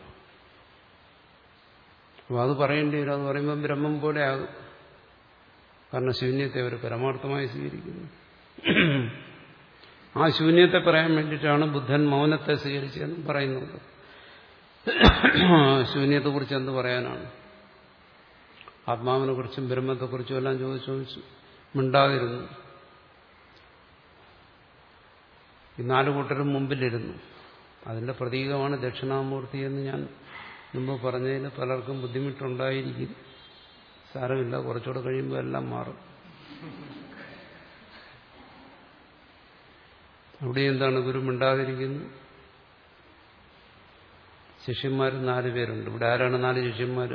അപ്പോൾ അത് പറയേണ്ടി വരും. അത് പറയുമ്പം ബ്രഹ്മം പോലെ ആകും. കാരണം ശൂന്യത്തെ അവർ പരമാർത്ഥമായി സ്വീകരിക്കുന്നു. ആ ശൂന്യത്തെ പറയാൻ വേണ്ടിയിട്ടാണ് ബുദ്ധൻ മൗനത്തെ സ്വീകരിച്ചതെന്ന് പറയുന്നത്. ശൂന്യത്തെക്കുറിച്ച് എന്ത് പറയാനാണ്? ആത്മാവിനെ കുറിച്ചും ബ്രഹ്മത്തെക്കുറിച്ചും എല്ലാം ചോദിച്ചു ചോദിച്ചു മിണ്ടാതിരുന്നു. ഈ നാലു കൂട്ടരും മുമ്പിലിരുന്നു. അതിന്റെ പ്രതീകമാണ് ദക്ഷിണാമൂർത്തി എന്ന് ഞാൻ മുമ്പ് പറഞ്ഞതിന് പലർക്കും ബുദ്ധിമുട്ടുണ്ടായിരിക്കും. സാരമില്ല, കുറച്ചുകൂടെ കഴിയുമ്പോൾ എല്ലാം മാറും. അവിടെ എന്താണ് ഗുരു മിണ്ടാതിരിക്കുന്നു? ശിഷ്യന്മാർ നാല് പേരുണ്ട്. ഇവിടെ ആരാണ് നാല് ശിഷ്യന്മാര്?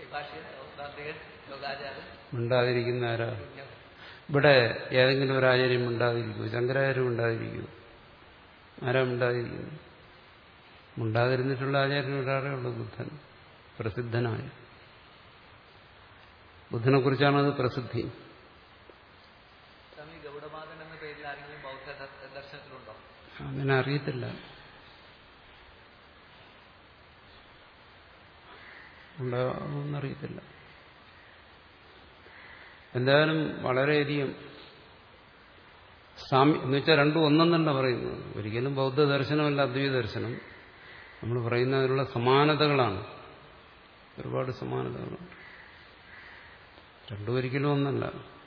മിണ്ടാതിരിക്കുന്ന ആരാ? ഇവിടെ ഏതെങ്കിലും ഒരു ആചാര്യം മിണ്ടാതിരിക്കുമോ? ശങ്കരാചാര്യം മിണ്ടാതിരിക്കുമോ? ആരാ മിണ്ടാതിരിക്കുന്നു? മിണ്ടാതിരുന്നിട്ടുള്ള ആചാര്യൻ ഒരാളേ ഉള്ളൂ, ബുദ്ധൻ, പ്രസിദ്ധനായ. ബുദ്ധനെ കുറിച്ചാണത് പ്രസിദ്ധി. അങ്ങനെ അറിയത്തില്ല. ഉണ്ടാവുമെന്നറിയത്തില്ല. എന്തായാലും വളരെയധികം സാമ്യം എന്ന് വെച്ചാൽ രണ്ടും ഒന്നെന്നല്ല പറയുന്നത്. ഒരിക്കലും ബൗദ്ധ ദർശനമല്ല അദ്വൈത ദർശനം. നമ്മൾ പറയുന്നതിലുള്ള സമാനതകളാണ്. ഒരുപാട് സമാനതകളാണ്. രണ്ടും ഒരിക്കലും ഒന്നല്ല.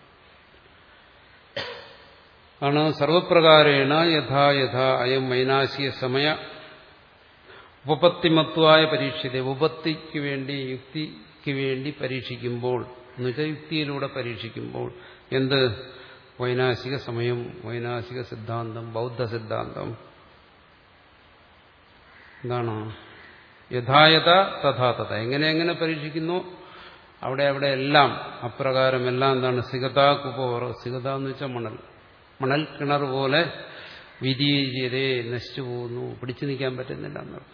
ആണ് സർവപ്രകാരേണ യഥാ യഥാ അയം വൈനാശിക സമയ ഉപപത്തിമത്വായ പരീക്ഷിത. ഉപപത്തിക്ക് വേണ്ടി യുക്തിക്ക് വേണ്ടി പരീക്ഷിക്കുമ്പോൾ എന്നുവെച്ചാൽ യുക്തിയിലൂടെ പരീക്ഷിക്കുമ്പോൾ എന്ത് വൈനാശിക സമയം, വൈനാശിക സിദ്ധാന്തം, ബൗദ്ധ സിദ്ധാന്തം എന്താണ്? യഥായഥ തഥാ തഥ. എങ്ങനെ എങ്ങനെ പരീക്ഷിക്കുന്നു അവിടെ അവിടെ എല്ലാം അപ്രകാരം എല്ലാം എന്താണ്? സിഗതാ കുപോറ. സിഗത എന്ന് വെച്ചാൽ മണൽ. മണൽ കിണർ പോലെ വിരീര്യതേ നശിച്ചു പോകുന്നു, പിടിച്ചു നിൽക്കാൻ പറ്റുന്നില്ല എന്നർത്ഥം.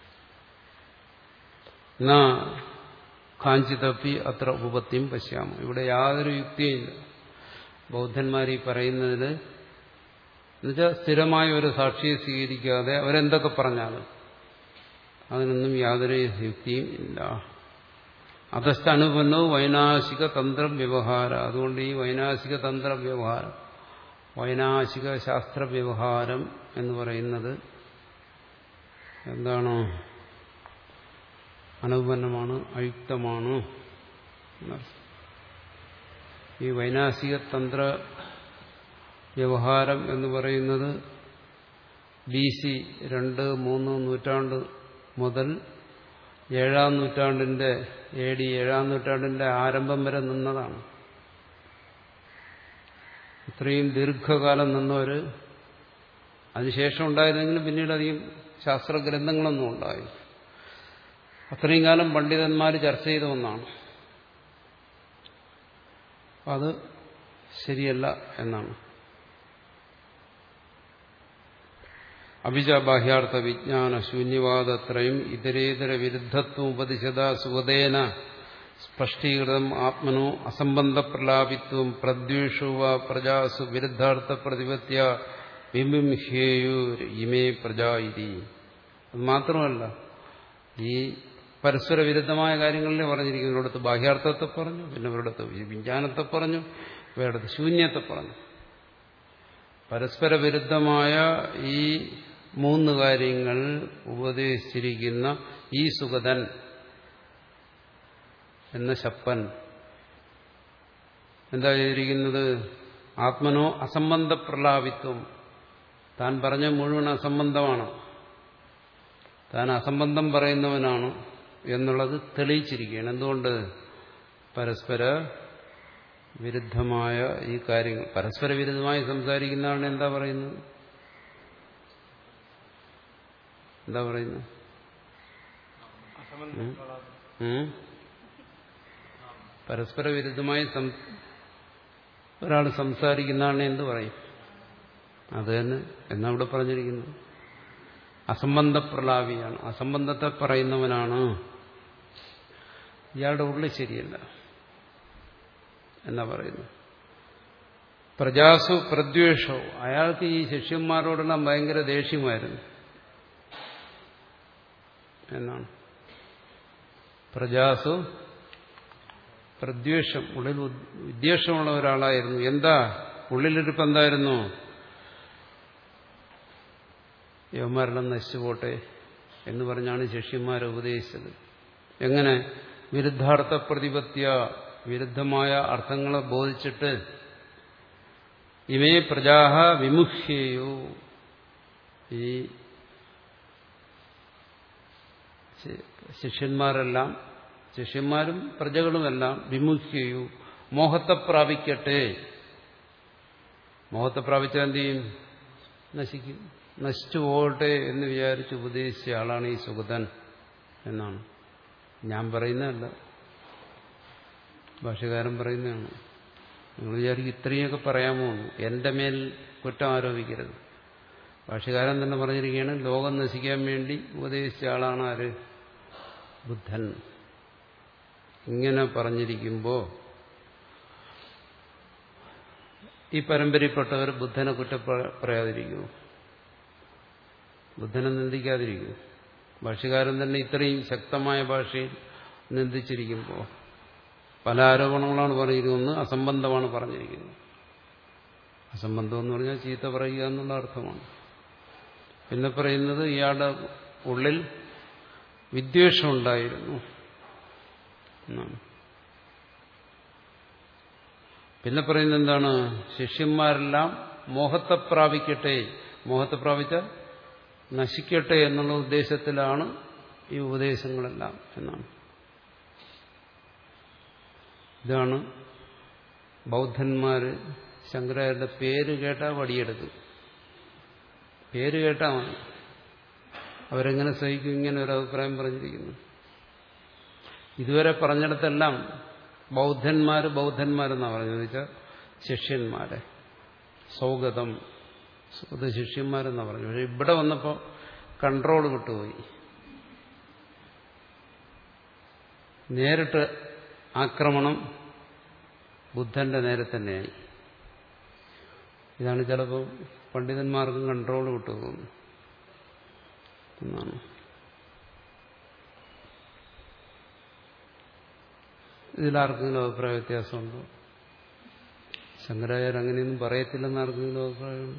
എന്നാ കാഞ്ചിതപ്പി അത്ര ഉപപത്തിയും പശ്യാമ. ഇവിടെ യാതൊരു യുക്തിയില്ല ബൗദ്ധന്മാർ ഈ പറയുന്നതിന്. എന്നുവെച്ചാൽ സ്ഥിരമായ ഒരു സാക്ഷിയെ സ്വീകരിക്കാതെ അവരെന്തൊക്കെ പറഞ്ഞാലും അതിനൊന്നും യാതൊരു യുക്തിയും ഇല്ല. അധസ്ഥ അനുപന്നവും വൈനാശിക തന്ത്രം വ്യവഹാരം. അതുകൊണ്ട് ഈ വൈനാശിക തന്ത്ര വ്യവഹാരം, വൈനാശിക ശാസ്ത്ര വ്യവഹാരം എന്ന് പറയുന്നത് എന്താണ്? അനുപന്നമാണ്, അയുക്തമാണ്. ഈ വൈനാശിക തന്ത്ര വ്യവഹാരം എന്ന് പറയുന്നത് ബി സി രണ്ട് മൂന്ന് നൂറ്റാണ്ട് മുതൽ ഏഴാം നൂറ്റാണ്ടിന്റെ എ ഡി ഏഴാം നൂറ്റാണ്ടിന്റെ ആരംഭം വരെ നിന്നതാണ്. ഇത്രയും ദീർഘകാലം നിന്നവര് അതിനുശേഷം ഉണ്ടായിരുന്നെങ്കിലും പിന്നീട് അധികം ശാസ്ത്രഗ്രന്ഥങ്ങളൊന്നും ഉണ്ടായി. അത്രയും കാലം പണ്ഡിതന്മാർ ചർച്ച ചെയ്ത ഒന്നാണ്. അത് ശരിയല്ല എന്നാണ്. അഭിജ ബാഹ്യാർത്ഥ വിജ്ഞാന ശൂന്യവാദത്രയും ഇതരേതര വിരുദ്ധത്വം ഉപദിശത സുഗതേന സ്പഷ്ടീകൃതം ആത്മനോ അസംബന്ധ പ്രലാപിത്വം പ്രദ്വേഷുവ പ്രജാസു വിരുദ്ധാർത്ഥ പ്രതിപത്യ വിമുഹ്യേയു ഇമേ പ്രജാ ഇതി. അത് മാത്രമല്ല, ഈ പരസ്പര വിരുദ്ധമായ കാര്യങ്ങളിലേ പറഞ്ഞിരിക്കുന്നു. ഇവരുടെ ബാഹ്യാർത്ഥത്തെ പറഞ്ഞു, പിന്നെ ഇവരുടെ വിജ്ഞാനത്തെ പറഞ്ഞു, ഇവരുടെ ശൂന്യത്തെ പറഞ്ഞു. പരസ്പര വിരുദ്ധമായ ഈ മൂന്ന് കാര്യങ്ങൾ ഉപദേശിച്ചിരിക്കുന്ന ഈ സുഗതൻ എന്ന ശപ്പൻ എന്താ ചെയ്തിരിക്കുന്നത്? ആത്മനോ അസംബന്ധ പ്രലാപിത്വം. താൻ പറഞ്ഞ മുഴുവൻ അസംബന്ധമാണ്, താൻ അസംബന്ധം പറയുന്നവനാണ് എന്നുള്ളത് തെളിയിച്ചിരിക്കുകയാണ്. എന്തുകൊണ്ട്? പരസ്പര വിരുദ്ധമായ ഈ കാര്യങ്ങൾ. പരസ്പര വിരുദ്ധമായി സംസാരിക്കുന്നതാണ് എന്താ പറയുന്നത്? എന്താ പറയുന്നത്? പരസ്പര വിരുദ്ധമായി ഒരാൾ സംസാരിക്കുന്നതാണ് എന്ത് പറയും? അത് തന്നെ എന്നാ ഇവിടെ പറഞ്ഞിരിക്കുന്നു. അസംബന്ധ പ്രലാപിയാണ്, അസംബന്ധത്തെ പറയുന്നവനാണ്. ഇയാളുടെ ഉള്ളിൽ ശരിയല്ല എന്നാ പറയുന്നു. പ്രജാസു പ്രദ്വേഷവും. അയാൾക്ക് ഈ ശിഷ്യന്മാരോടെല്ലാം ഭയങ്കര ദേഷ്യമായിരുന്നു എന്നാണ്. പ്രജാസു പ്രദ്വേഷം, ഉള്ളിൽ വിദ്വേഷമുള്ള ഒരാളായിരുന്നു. എന്താ ഉള്ളിലിരിപ്പ്? എന്തായിരുന്നു? യവന്മാരെല്ലാം നശിച്ചു പോട്ടെ എന്ന് പറഞ്ഞാണ് ശിഷ്യന്മാരെ ഉപദേശിച്ചത്. എങ്ങനെ? വിരുദ്ധാർത്ഥ പ്രതിപത്യ, വിരുദ്ധമായ അർത്ഥങ്ങളെ ബോധിച്ചിട്ട് ഇമേ പ്രജാഹ വിമുഹ്യേയോ, ഈ ശിഷ്യന്മാരെല്ലാം, ശിഷ്യന്മാരും പ്രജകളുമെല്ലാം വിമുഹ്യേയോ, മോഹത്തെ പ്രാപിക്കട്ടെ. മോഹത്തെ പ്രാപിച്ചാൽ എന്ത് ചെയ്യും? നശിക്കും. നശിച്ചു പോകട്ടെ എന്ന് വിചാരിച്ച് ഉപദേശിച്ച ആളാണ് ഈ സുഗതൻ എന്നാണ്. ഞാൻ പറയുന്നതല്ല, ഭാഷ്യകാരൻ പറയുന്നതാണ്. നിങ്ങൾ വിചാരിക്കും ഇത്രയൊക്കെ പറയാമോ? എന്റെ മേൽ കുറ്റം ആരോപിക്കരുത്. ഭാഷ്യകാരൻ തന്നെ പറഞ്ഞിരിക്കുകയാണ്, ലോകം നശിക്കാൻ വേണ്ടി ഉപദേശിച്ച ആളാണ് ആര്? ബുദ്ധൻ. ഇങ്ങനെ പറഞ്ഞിരിക്കുമ്പോൾ ഈ പരമ്പരയിൽപ്പെട്ടവർ ബുദ്ധനെ കുറ്റം പറയാതിരിക്കുമോ? ബുദ്ധനെ നിന്ദിക്കാതിരിക്കും? ഭാഷ്യകാരൻ തന്നെ ഇത്രയും ശക്തമായ ഭാഷയിൽ നിന്ദിച്ചിരിക്കുമ്പോൾ പല ആരോപണങ്ങളാണ് പറഞ്ഞിരിക്കുന്നത്. അസംബന്ധമാണ് പറഞ്ഞിരിക്കുന്നത്. അസംബന്ധം എന്ന് പറഞ്ഞാൽ ചീത്ത പറയുക എന്നുള്ള അർത്ഥമാണ്. പിന്നെ പറയുന്നത് ഇയാളുടെ ഉള്ളിൽ വിദ്വേഷം ഉണ്ടായിരുന്നു എന്നാണ്. പിന്നെ പറയുന്നത് എന്താണ്? ശിഷ്യന്മാരെല്ലാം മോഹത്തെ പ്രാപിക്കട്ടെ, മോഹത്തെ പ്രാപിച്ചാൽ നശിക്കട്ടെ എന്നുള്ള ഉദ്ദേശത്തിലാണ് ഈ ഉപദേശങ്ങളെല്ലാം എന്നാണ്. ഇതാണ് ബൗദ്ധന്മാര് ശങ്കരാചാര്യരുടെ പേര് കേട്ടാൽ വടിയെടുക്കും. പേര് കേട്ടാൽ മതി. അവരെങ്ങനെ സഹിക്കും ഇങ്ങനെ ഒരു അഭിപ്രായം പറഞ്ഞിരിക്കുന്നു? ഇതുവരെ പറഞ്ഞിടത്തെല്ലാം ബൗദ്ധന്മാര് ബൗദ്ധന്മാരെന്നാണ് പറഞ്ഞത്. വെച്ചാൽ ശിഷ്യന്മാരെ സൗഗതം സുഗത ശിഷ്യന്മാരെന്നാണ് പറഞ്ഞു. പക്ഷെ ഇവിടെ വന്നപ്പോൾ കൺട്രോൾ വിട്ടുപോയി. നേരിട്ട് ആക്രമണം ബുദ്ധന്റെ നേരെ തന്നെയായി. ഇതാണ് ചിലപ്പോൾ പണ്ഡിതന്മാർക്കും കൺട്രോൾ വിട്ടുപോകുന്നു എന്നാണ്. ഇതിലാർക്കെങ്കിലും അഭിപ്രായ വ്യത്യാസമുണ്ടോ? ശങ്കരാചാര്യർ അങ്ങനെയൊന്നും പറയത്തില്ലെന്ന് ആർക്കെങ്കിലും അഭിപ്രായമുണ്ടോ?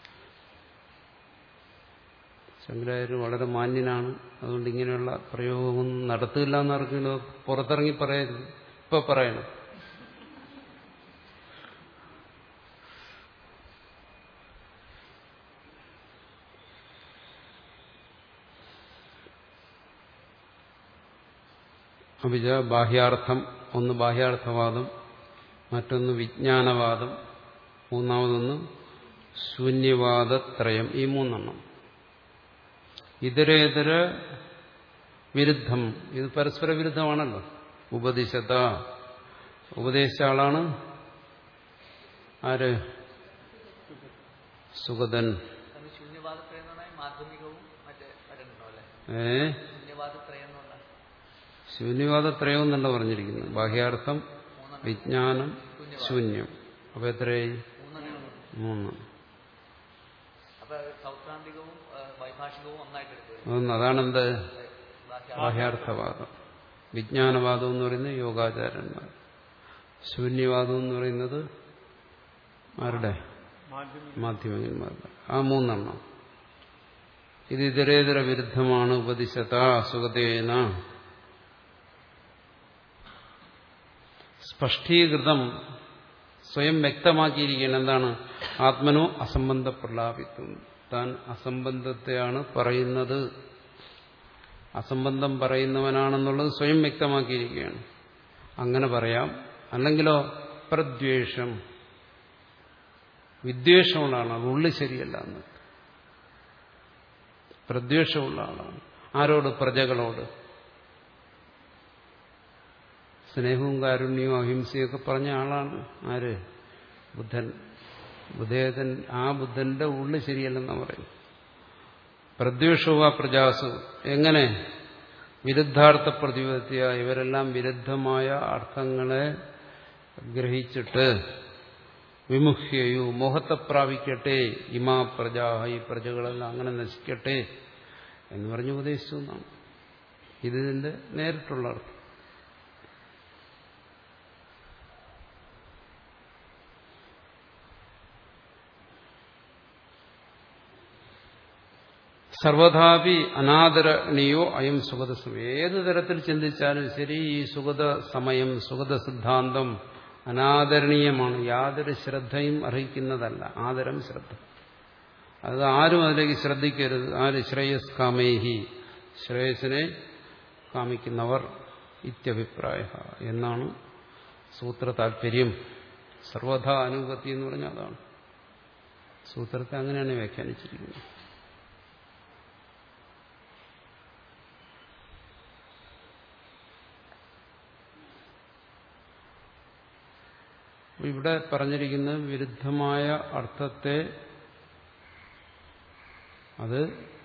ശങ്കരാചാര്യർ വളരെ മാന്യനാണ്, അതുകൊണ്ട് ഇങ്ങനെയുള്ള പ്രയോഗമൊന്നും നടത്തില്ല എന്ന് ആർക്കെങ്കിലും പുറത്തിറങ്ങി പറയരുത്. ഇപ്പൊ പറയണം. അഭിജ ബാഹ്യാർത്ഥം, ഒന്ന് ബാഹ്യാർത്ഥവാദം, മറ്റൊന്ന് വിജ്ഞാനവാദം, മൂന്നാമതൊന്ന് ശൂന്യവാദത്രയം. ഈ മൂന്നെണ്ണം ഇതരേതര വിരുദ്ധം. ഇത് പരസ്പര വിരുദ്ധമാണല്ലോ. ഉപദിശത, ഉപദേശിച്ച ആളാണ് ആര്? സുഗതൻ. ഏ ശൂന്യവാദത്രയം എന്നല്ല പറഞ്ഞിരിക്കുന്നു. ബാഹ്യാർത്ഥം, വിജ്ഞാനം, ശൂന്യം. അപ്പൊ എത്രയായി? മൂന്ന്. അതാണെന്ത്? ബാഹ്യാർത്ഥവാദം. വിജ്ഞാനവാദം എന്ന് പറയുന്നത് യോഗാചാര്യന്മാർ. ശൂന്യവാദം എന്ന് പറയുന്നത് ആരുടെ? മാധ്യമന്മാരുടെ. ആ മൂന്നെണ്ണം ഇത് ഇതരേതര വിരുദ്ധമാണ്. ഉപദിശത സുഗതേന സ്പഷ്ടീകൃതം, സ്വയം വ്യക്തമാക്കിയിരിക്കുകയാണ്. എന്താണ്? ആത്മനോ അസംബന്ധ പ്രലാപിത്വം. താൻ അസംബന്ധത്തെയാണ് പറയുന്നത്, അസംബന്ധം പറയുന്നവനാണെന്നുള്ളത് സ്വയം വ്യക്തമാക്കിയിരിക്കുകയാണ്. അങ്ങനെ പറയാം. അല്ലെങ്കിലോ പ്രദ്വേഷം, വിദ്വേഷമുള്ള ആളാണ്, ഉള്ളിൽ ശരിയല്ല എന്ന്. പ്രദ്വേഷമുള്ള ആളാണ്. ആരോട്? പ്രജകളോട്. സ്നേഹവും കാരുണ്യവും അഹിംസയൊക്കെ പറഞ്ഞ ആളാണ് ആര്? ബുദ്ധൻ. ബുദ്ധേതൻ. ആ ബുദ്ധന്റെ ഉള്ളിൽ ശരിയല്ലെന്നാ പറയും. പ്രദ്വേഷവും പ്രജാസു. എങ്ങനെ? വിരുദ്ധാർത്ഥ പ്രതിപത്തിയ. ഇവരെല്ലാം വിരുദ്ധമായ അർത്ഥങ്ങളെ ഗ്രഹിച്ചിട്ട് വിമുഖ്യയു, മോഹത്തെ പ്രാപിക്കട്ടെ, ഇമാ പ്രജാ, ഈ പ്രജകളെല്ലാം അങ്ങനെ നശിക്കട്ടെ എന്ന് പറഞ്ഞ് ഉപദേശിച്ചു എന്നാണ്. ഇതിന്റെ നേരിട്ടുള്ള അർത്ഥം. സർവഥാപി അനാദരണീയോ അയം സുഗത സമയം. ഏത് തരത്തിൽ ചിന്തിച്ചാലും ശരി, ഈ സുഗത സമയം, സുഗത സിദ്ധാന്തം അനാദരണീയമാണ്. യാതൊരു ശ്രദ്ധയും അർഹിക്കുന്നതല്ല. ആദരം, ശ്രദ്ധ. അത് ആരും അതിലേക്ക് ശ്രദ്ധിക്കരുത്. ആര്? ശ്രേയസ് കാമേഹി, ശ്രേയസിനെ കാമിക്കുന്നവർ ഇത്യഭിപ്രായ എന്നാണ് സൂത്ര താല്പര്യം. സർവഥാ അനുഗതി എന്ന് പറഞ്ഞാൽ അതാണ്. സൂത്രത്തെ അങ്ങനെയാണ് വ്യാഖ്യാനിച്ചിരിക്കുന്നത്. ഇവിടെ പറഞ്ഞിരിക്കുന്ന വിരുദ്ധമായ അർത്ഥത്തെ അത്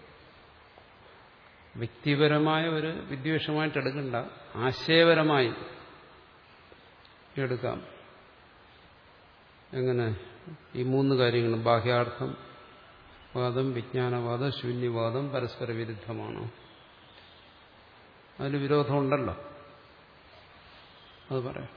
വ്യക്തിപരമായ ഒരു വിദ്വേഷമായിട്ട് എടുക്കണ്ട, ആശയപരമായി എടുക്കാം. എങ്ങനെ? ഈ മൂന്ന് കാര്യങ്ങളും, ബാഹ്യാർത്ഥം വാദം, വിജ്ഞാനവാദം, ശൂന്യവാദം പരസ്പര വിരുദ്ധമാണ്. അതിൽ വിരോധമുണ്ടല്ലോ, അത് പറയാം.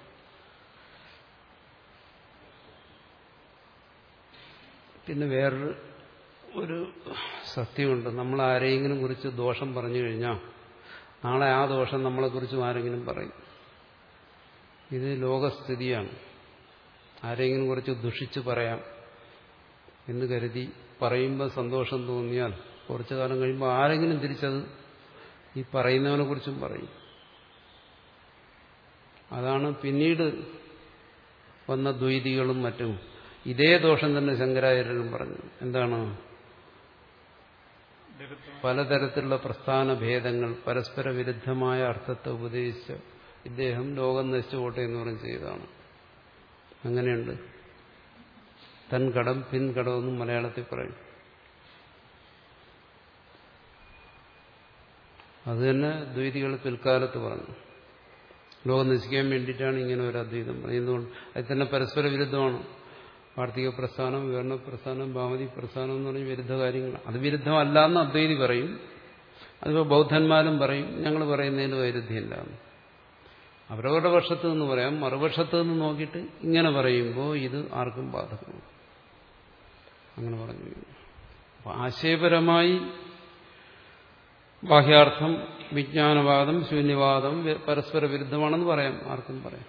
പിന്നെ വേറൊരു ഒരു സത്യമുണ്ട്. നമ്മൾ ആരെയെങ്കിലും കുറിച്ച് ദോഷം പറഞ്ഞു കഴിഞ്ഞാൽ നാളെ ആ ദോഷം നമ്മളെക്കുറിച്ചും ആരെങ്കിലും പറയും. ഇത് ലോകസ്ഥിതിയാണ്. ആരെങ്കിലും കുറച്ച് ദുഷിച്ച് പറയാം എന്ന് കരുതി പറയുമ്പോൾ സന്തോഷം തോന്നിയാൽ കുറച്ചു കാലം കഴിയുമ്പോൾ ആരെങ്കിലും തിരിച്ചത് ഈ പറയുന്നവനെ കുറിച്ചും പറയും. അതാണ് പിന്നീട് വന്ന ദ്വൈതികളും മറ്റും ഇതേ ദോഷം തന്നെ ശങ്കരാചാര്യരും പറഞ്ഞു. എന്താണ്? പലതരത്തിലുള്ള പ്രസ്ഥാന ഭേദങ്ങൾ പരസ്പര വിരുദ്ധമായ അർത്ഥത്തെ ഉപദേശിച്ച് ഇദ്ദേഹം ലോകം നശിച്ചു പോട്ടെ എന്ന് പറഞ്ഞ് ചെയ്തതാണ്. അങ്ങനെയുണ്ട്. തൻ കടം പിൻ കടമെന്നും മലയാളത്തിൽ പറയും. അത് തന്നെ ദ്വൈതികൾ പിൽക്കാലത്ത് പറഞ്ഞു. ലോകം നശിക്കാൻ വേണ്ടിയിട്ടാണ് ഇങ്ങനെ ഒരു അദ്വൈതം പറയുന്നതുകൊണ്ട് അത് തന്നെ പരസ്പര വിരുദ്ധമാണ്. വാർത്തിക പ്രസ്ഥാനം, വിവരണ പ്രസ്ഥാനം, ഭാമതി പ്രസ്ഥാനം എന്ന് പറഞ്ഞ വിരുദ്ധ കാര്യങ്ങളാണ്. അത് വിരുദ്ധമല്ല എന്ന് അദ്വൈതി പറയും. അതിപ്പോൾ ബൗദ്ധന്മാരും പറയും ഞങ്ങൾ പറയുന്നതിന് വൈരുദ്ധ്യമില്ല. അവരവരുടെ പക്ഷത്ത് നിന്ന് പറയാം. മറുപക്ഷത്ത് നിന്ന് നോക്കിയിട്ട് ഇങ്ങനെ പറയുമ്പോൾ ഇത് ആർക്കും ബാധകമാണ്. അങ്ങനെ പറഞ്ഞു. അപ്പോൾ ആശയപരമായി ബാഹ്യാർത്ഥം, വിജ്ഞാനവാദം, ശൂന്യവാദം പരസ്പര വിരുദ്ധമാണെന്ന് പറയാം. ആർക്കും പറയാം.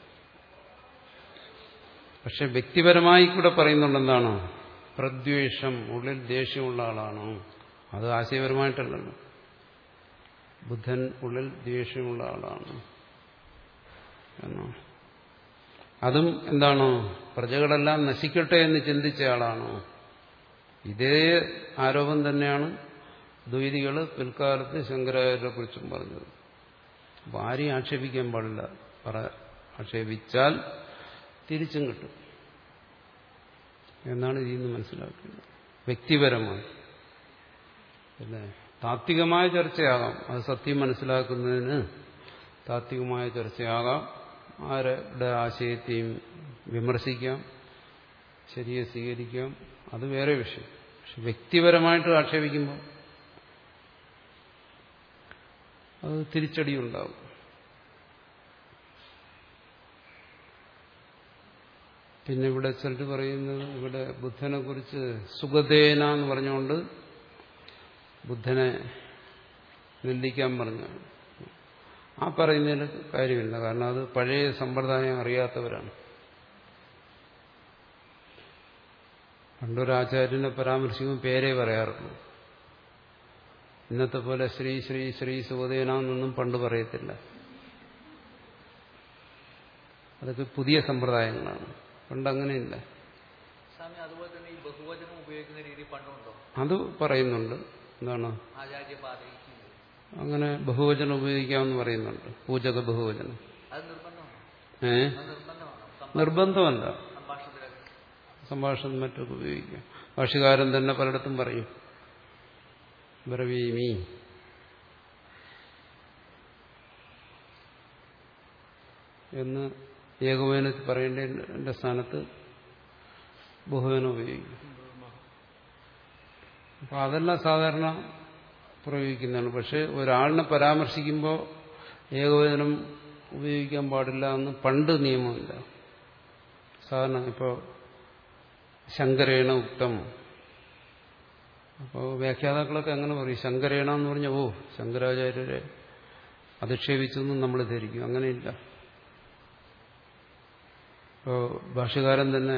പക്ഷെ വ്യക്തിപരമായി കൂടെ പറയുന്നുണ്ടെന്താണ്? പ്രദ്വേഷം, ഉള്ളിൽ ദേഷ്യമുള്ള ആളാണോ? അത് ആശയപരമായിട്ടല്ലല്ലോ. ബുദ്ധൻ ഉള്ളിൽ ദേഷ്യമുള്ള ആളാണ് എന്നോ? അതും എന്താണ്? പ്രജകളെല്ലാം നശിക്കട്ടെ എന്ന് ചിന്തിച്ച ആളാണോ? ഇതേ ആരോപം തന്നെയാണ് ദ്വൈതികൾ പിൽക്കാലത്ത് ശങ്കരാചാര്യരെ കുറിച്ചും പറഞ്ഞത്. അപ്പോൾ ആരെയും ആക്ഷേപിക്കാൻ പാടില്ല. പറ ആക്ഷേപിച്ചാൽ തിരിച്ചും കിട്ടും എന്നാണ് ഇതിൽ നിന്ന് മനസ്സിലാക്കുന്നത്. വ്യക്തിപരമായി പിന്നെ താത്വികമായ ചർച്ചയാകാം. അത് സത്യം മനസ്സിലാക്കുന്നതിന് താത്വികമായ ചർച്ചയാകാം. ആരുടെ ആശയത്തെയും വിമർശിക്കാം, ശരിയെ സ്വീകരിക്കാം. അത് വേറെ വിഷയം. പക്ഷെ വ്യക്തിപരമായിട്ട് ആക്ഷേപിക്കുമ്പോൾ അത് തിരിച്ചടിയുണ്ടാവും. പിന്നെ ഇവിടെ ചിലർ പറയുന്നത് ഇവിടെ ബുദ്ധനെ കുറിച്ച് സുഗതേന എന്ന് പറഞ്ഞുകൊണ്ട് ബുദ്ധനെ നിന്ദിക്കാൻ പറഞ്ഞു. ആ പറയുന്നതിന് കാര്യമില്ല. കാരണം അത് പഴയ സമ്പ്രദായം അറിയാത്തവരാണ്. പണ്ടൊരാചാര്യനെ പരാമർശിക്കുമ്പോൾ പേരേ പറയാറുള്ളൂ. ഇന്നത്തെ പോലെ ശ്രീ ശ്രീ ശ്രീ സുഗതേന എന്നൊന്നും പണ്ട് പറയത്തില്ല. അതൊക്കെ പുതിയ സമ്പ്രദായങ്ങളാണ്. പണ്ട് അങ്ങനെയില്ല. സ്വാമി, അതുപോലെ തന്നെ ഈ ബഹുവചനം ഉപയോഗിക്കുന്ന രീതി പണ്ടുണ്ടോ? അത് പറയുന്നുണ്ട്. എന്താണ്? ആചാര്യപാദയിൽ അങ്ങനെ ബഹുവചനം ഉപയോഗിക്കാമെന്ന് പറയുന്നുണ്ട്. പൂജക ബഹുവചനം. അത് നിർബന്ധമാണോ? ഏ നിർബന്ധമാണോ? നിർബന്ധമല്ല. സംഭാഷണത്തിലൊക്കെ സംഭാഷണം മറ്റൊക്കെ ഉപയോഗിക്കാം. ഭാഷ്യകാരൻ തന്നെ പലയിടത്തും പറയും ബ്രവീമി എന്ന് ഏകവചനത്തിൽ പറയേണ്ടതിന്റെ സ്ഥാനത്ത് ബഹുവചനം ഉപയോഗിക്കും. അപ്പൊ അതെല്ലാം സാധാരണ പ്രയോഗിക്കുന്നതാണ്. പക്ഷെ ഒരാളിനെ പരാമർശിക്കുമ്പോൾ ഏകവചനം ഉപയോഗിക്കാൻ പാടില്ല എന്ന് പണ്ട് നിയമമില്ല. സാധാരണ ഇപ്പോൾ ശങ്കരേണ ഉക്തം. അപ്പോൾ വ്യാഖ്യാതാക്കളൊക്കെ അങ്ങനെ പറയും. ശങ്കരേണ എന്ന് പറഞ്ഞാൽ ഓ ശങ്കരാചാര്യരെ അധിക്ഷേപിച്ചെന്നും നമ്മൾ ധരിക്കും. അങ്ങനെയില്ല. ഇപ്പോൾ ഭാഷ്യകാരൻ തന്നെ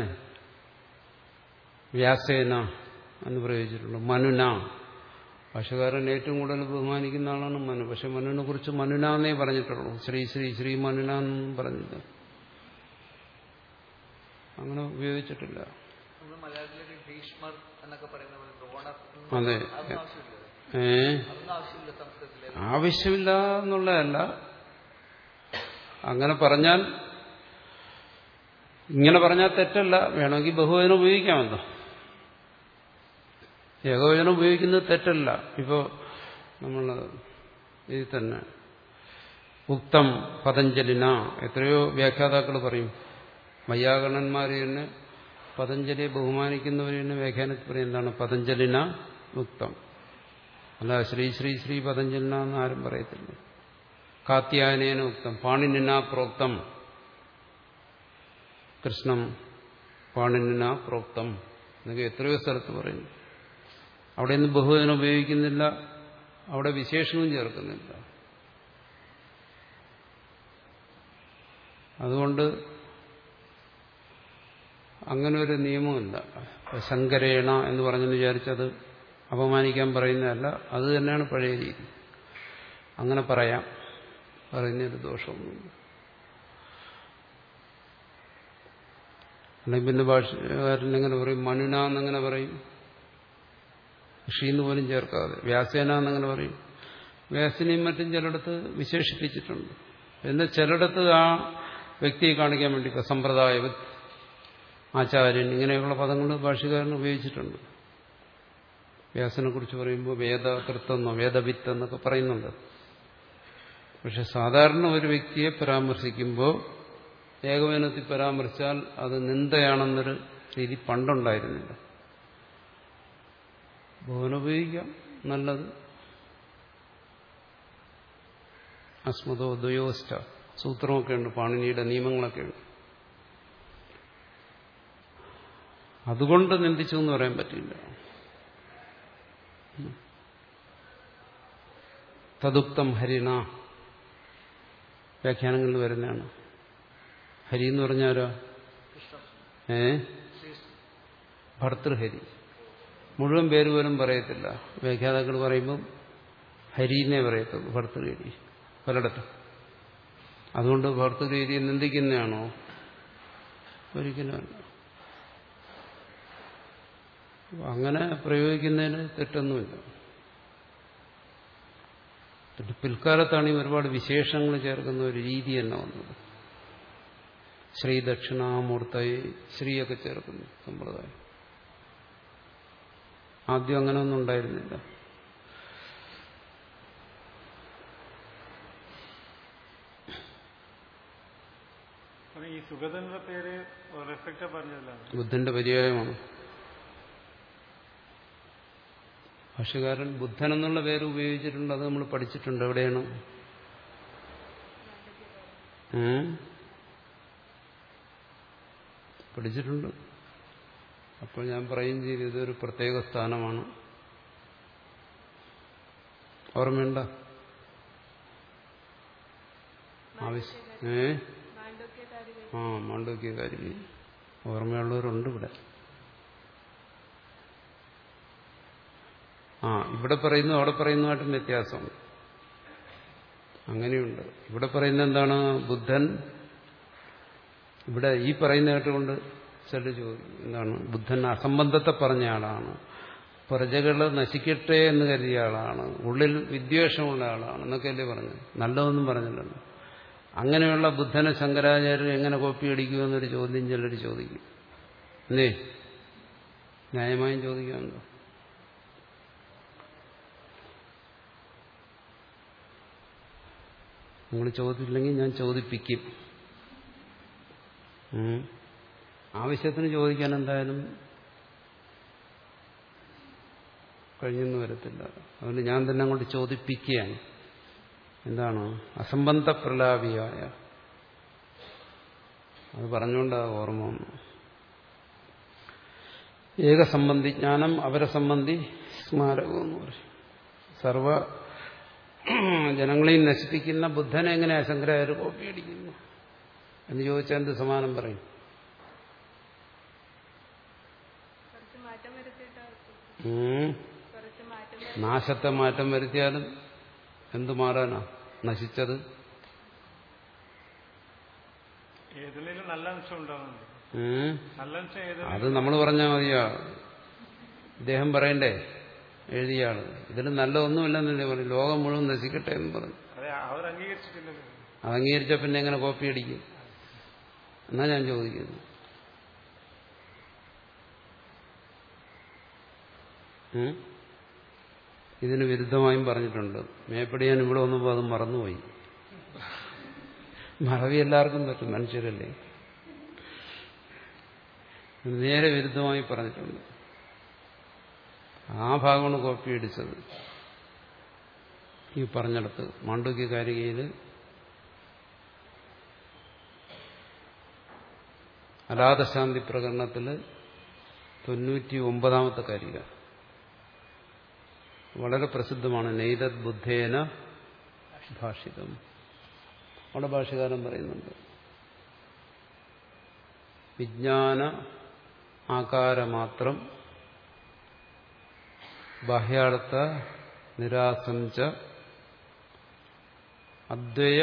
വ്യാസേന എന്ന് പ്രയോഗിച്ചിട്ടുള്ളൂ. മനുന. ഭാഷ്യകാരൻ ഏറ്റവും കൂടുതൽ ബഹുമാനിക്കുന്ന ആളാണ് മനു. പക്ഷെ മനുവിനെ കുറിച്ച് മനുന എന്നേ പറഞ്ഞിട്ടുള്ളൂ. ശ്രീ ശ്രീ ശ്രീ മനുന എന്നും പറഞ്ഞില്ല. അങ്ങനെ ഉപയോഗിച്ചിട്ടില്ല. മലയാളത്തിലെ ഭീഷ്മർ എന്നൊക്കെ പറയുന്ന പോലെ ദ്രോണർ. അതെ. ഏ ആവശ്യമില്ല എന്നുള്ളതല്ല. അങ്ങനെ പറഞ്ഞാൽ ഇങ്ങനെ പറഞ്ഞാൽ തെറ്റല്ല. വേണമെങ്കിൽ ബഹുവചനം ഉപയോഗിക്കാമല്ലോ. ഏകവചനം ഉപയോഗിക്കുന്നത് തെറ്റല്ല. ഇപ്പോൾ നമ്മൾ ഇതിൽ തന്നെ ഉക്തം പതഞ്ജലിന എത്രയോ വ്യാഖ്യാതാക്കൾ പറയും. വൈയാകരണന്മാർ തന്നെ പതഞ്ജലിയെ ബഹുമാനിക്കുന്നവർ തന്നെ വ്യാഖ്യാനത്തിൽ പറയും എന്താണ് പതഞ്ജലിന ഉക്തം. അല്ല ശ്രീ ശ്രീ ശ്രീ പതഞ്ജലിന എന്ന് ആരും പറയത്തില്ല. കാത്യായനേന ഉക്തം പാണിനിന പ്രോക്തം കൃഷ്ണം പാണിനിന പ്രോക്തം എന്നൊക്കെ എത്രയോ സ്ഥലത്ത് പറയുന്നു. അവിടെ ഒന്നും ബഹുവചനം ഉപയോഗിക്കുന്നില്ല. അവിടെ വിശേഷണവും ചേർക്കുന്നില്ല. അതുകൊണ്ട് അങ്ങനെ ഒരു നിയമമില്ല. ശങ്കരേണ എന്ന് പറഞ്ഞെന്ന് വിചാരിച്ചത് അപമാനിക്കാൻ പറയുന്നതല്ല, അത് തന്നെയാണ് പഴയ രീതി. അങ്ങനെ പറയാം, പറയുന്നൊരു ദോഷമൊന്നുമില്ല. അല്ലെങ്കിൽ പിന്നെ ഭാഷകാരൻ എങ്ങനെ പറയും? മനുന എന്നങ്ങനെ പറയും, ഋഷിന്ന് പോലും ചേർക്കാതെ. വ്യാസേന എന്നങ്ങനെ പറയും. വ്യാസനെയും മറ്റും ചിലയിടത്ത് വിശേഷിപ്പിച്ചിട്ടുണ്ട്. എന്നാൽ ചിലയിടത്ത് ആ വ്യക്തിയെ കാണിക്കാൻ വേണ്ടി ഇപ്പം സമ്പ്രദായ ആചാര്യൻ ഇങ്ങനെയുള്ള പദങ്ങൾ ഭാഷകാരൻ ഉപയോഗിച്ചിട്ടുണ്ട്. വ്യാസനെ കുറിച്ച് പറയുമ്പോൾ വേദകൃത്തെന്നോ വേദവിത്ത് എന്നൊക്കെ പറയുന്നുണ്ട്. പക്ഷെ സാധാരണ ഒരു വ്യക്തിയെ പരാമർശിക്കുമ്പോൾ ഏകവചനത്തിൽ പരാമർശിച്ചാൽ അത് നിന്ദയാണെന്നൊരു രീതി പണ്ടുണ്ടായിരുന്നില്ല. ബഹുവനം ഉപയോഗിക്കാം, നല്ലത്. അസ്മതോ ദ്വയോസ്റ്റ സൂത്രമൊക്കെ ഉണ്ട്, പാണിനിയുടെ നിയമങ്ങളൊക്കെ ഉണ്ട്. അതുകൊണ്ട് നിന്ദിച്ചു എന്ന് പറയാൻ പറ്റില്ല. തദുക്തം ഹരിണ വ്യാഖ്യാനങ്ങളിൽ വരുന്നതാണ്. ഹരി എന്ന് പറഞ്ഞാലോ ഏ ഭർതൃഹരി. മുഴുവൻ പേര് പോലും പറയത്തില്ല. വ്യാഖ്യാതാക്കൾ പറയുമ്പം ഹരിന്നേ പറയത്തുള്ളൂ, ഭർതൃഹരി പലയിടത്തും. അതുകൊണ്ട് ഭർതൃഹരിയെ നിന്ദിക്കുന്നതാണോ? ഒരിക്കലുമല്ല. അങ്ങനെ പ്രയോഗിക്കുന്നതിന് തെറ്റൊന്നുമില്ല. പിൽക്കാലത്താണ് ഈ ഒരുപാട് വിശേഷങ്ങൾ ചേർക്കുന്ന ഒരു രീതി തന്നെ വന്നത്. ശ്രീ ദക്ഷിണാമൂർത്തയെ ശ്രീയൊക്കെ ചേർക്കുന്നു സമ്പ്രദായം. ആദ്യം അങ്ങനെ ഒന്നും ഉണ്ടായിരുന്നില്ല. ഈ സുഗതന്റെ പേര് റെസ്പെക്ട് പറഞ്ഞതല്ല, ബുദ്ധന്റെ പര്യായമാണ്. ഭാഷകാരൻ ബുദ്ധൻ എന്നുള്ള പേര് ഉപയോഗിച്ചിട്ടുണ്ട്. അത് നമ്മൾ പഠിച്ചിട്ടുണ്ട്. എവിടെയാണ്? പഠിച്ചിട്ടുണ്ട്. അപ്പോൾ ഞാൻ പറയും ചെയ്തു, ഇതൊരു പ്രത്യേക സ്ഥാനമാണ്. ഓർമ്മയുണ്ട? ആവശ്യം ഏ ആ മാണ്ഡവ്യകാരിക ഓർമ്മയുള്ളവരുണ്ട് ഇവിടെ. ആ ഇവിടെ പറയുന്നു അവിടെ പറയുന്നതുമായിട്ടും വ്യത്യാസമുണ്ട്. അങ്ങനെയുണ്ട്. ഇവിടെ പറയുന്ന എന്താണ്? ബുദ്ധൻ ഇവിടെ ഈ പറയുന്ന കേട്ടുകൊണ്ട് ചില ചോദിക്കും, എന്താണ് ബുദ്ധൻ അസംബന്ധത്തെ പറഞ്ഞ ആളാണ്, പ്രജകള് നശിക്കട്ടെ എന്ന് കരുതിയ ആളാണ്, ഉള്ളിൽ വിദ്വേഷമുള്ള ആളാണ് എന്നൊക്കെയല്ലേ പറഞ്ഞു. നല്ലതൊന്നും പറഞ്ഞില്ലല്ലോ. അങ്ങനെയുള്ള ബുദ്ധനെ ശങ്കരാചാര്യർ എങ്ങനെ കോപ്പി അടിക്കുമെന്നൊരു ചോദ്യം ചിലർ ചോദിക്കും. അല്ലേ? ന്യായമായും ചോദിക്കാമല്ലോ. നിങ്ങൾ ചോദിച്ചില്ലെങ്കിൽ ഞാൻ ചോദിപ്പിക്കും. ആവശ്യത്തിന് ചോദിക്കാൻ എന്തായാലും കഴിഞ്ഞെന്ന് വരത്തില്ല. അതുകൊണ്ട് ഞാൻ തന്നെ അങ്ങോട്ട് ചോദിപ്പിക്കുകയാണ്. എന്താണ്? അസംബന്ധ പ്രലാപിയായ, അത് പറഞ്ഞുകൊണ്ടാ ഓർമ്മ വന്നു. ഏകസംബന്ധി ജ്ഞാനം അപരസംബന്ധി സ്മാരകം എന്ന് പറയും. സർവ ജനങ്ങളെയും നശിപ്പിക്കുന്ന ബുദ്ധനെ എങ്ങനെ ശങ്കരാചാര്യർ കോപ്പി അടിക്കുന്നു എന്ന് ചോദിച്ചാൽ എന്ത് സമാനം പറയും? നാശത്തെ മാറ്റം വരുത്തിയാലും എന്തു മാറാനാ? നശിച്ചത് അത് നമ്മൾ പറഞ്ഞാൽ മതിയോ? ഇദ്ദേഹം പറയണ്ടേ? എഴുതിയ ആള് ഇതിന് നല്ലതൊന്നുമില്ലെന്നല്ലേ പറയും. ലോകം മുഴുവൻ നശിക്കട്ടെ എന്ന് പറഞ്ഞു. അത് അംഗീകരിച്ച പിന്നെ എങ്ങനെ കോപ്പി അടിക്കും എന്നാ ഞാൻ ചോദിക്കുന്നു. ഇതിന് വിരുദ്ധമായും പറഞ്ഞിട്ടുണ്ട്. മേപ്പടി ഞാൻ ഇവിടെ വന്നപ്പോൾ അത് മറന്നുപോയി. മറവി എല്ലാവർക്കും പറ്റും, മനുഷ്യരല്ലേ. നേരെ വിരുദ്ധമായി പറഞ്ഞിട്ടുണ്ട്. ആ ഭാഗമാണ് കോപ്പി അടിച്ചത്. ഈ പറഞ്ഞിടത്ത് മാണ്ഡവ്യകാരികയിൽ അലാദശാന്തി പ്രകരണത്തിൽ തൊണ്ണൂറ്റി ഒമ്പതാമത്തെ കാരിക വളരെ പ്രസിദ്ധമാണ്. നൈതദ് ബുദ്ധേന ഭാഷിതം. അവിടെ ഭാഷകാരൻ പറയുന്നുണ്ട് വിജ്ഞാന ആകാരമാത്രം ബാഹ്യാർത്ഥ നിരാസം ച അദ്വയ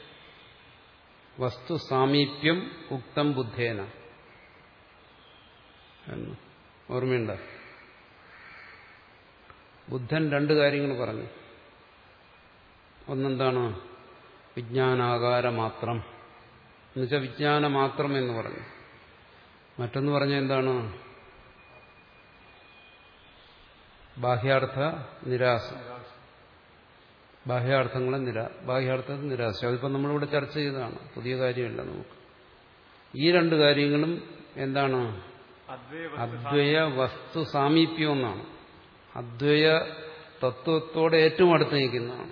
വസ്തു സാമീപ്യം ഉക്തം ബുദ്ധേന എന്ന് ഓർമ്മയുണ്ട? ബുദ്ധൻ രണ്ട് കാര്യങ്ങൾ പറഞ്ഞു. ഒന്നെന്താണ്? വിജ്ഞാനാകാരമാത്രം എന്നുവെച്ചാൽ വിജ്ഞാനമാത്രം എന്ന് പറഞ്ഞു. മറ്റൊന്ന് പറഞ്ഞ എന്താണ്? ബാഹ്യാർത്ഥ നിരാസം. ബാഹ്യാർത്ഥങ്ങളെ നിരാ ബാഹ്യാർത്ഥത്തിൽ നിരാശ. അതിപ്പോൾ നമ്മളിവിടെ ചർച്ച ചെയ്തതാണ്, പുതിയ കാര്യമല്ല. നമുക്ക് ഈ രണ്ട് കാര്യങ്ങളും എന്താണ്? അദ്വയ വസ്തു സാമീപ്യം എന്നാണ്. അദ്വയ തത്വത്തോട് ഏറ്റവും അടുത്ത് നിൽക്കുന്നതാണ്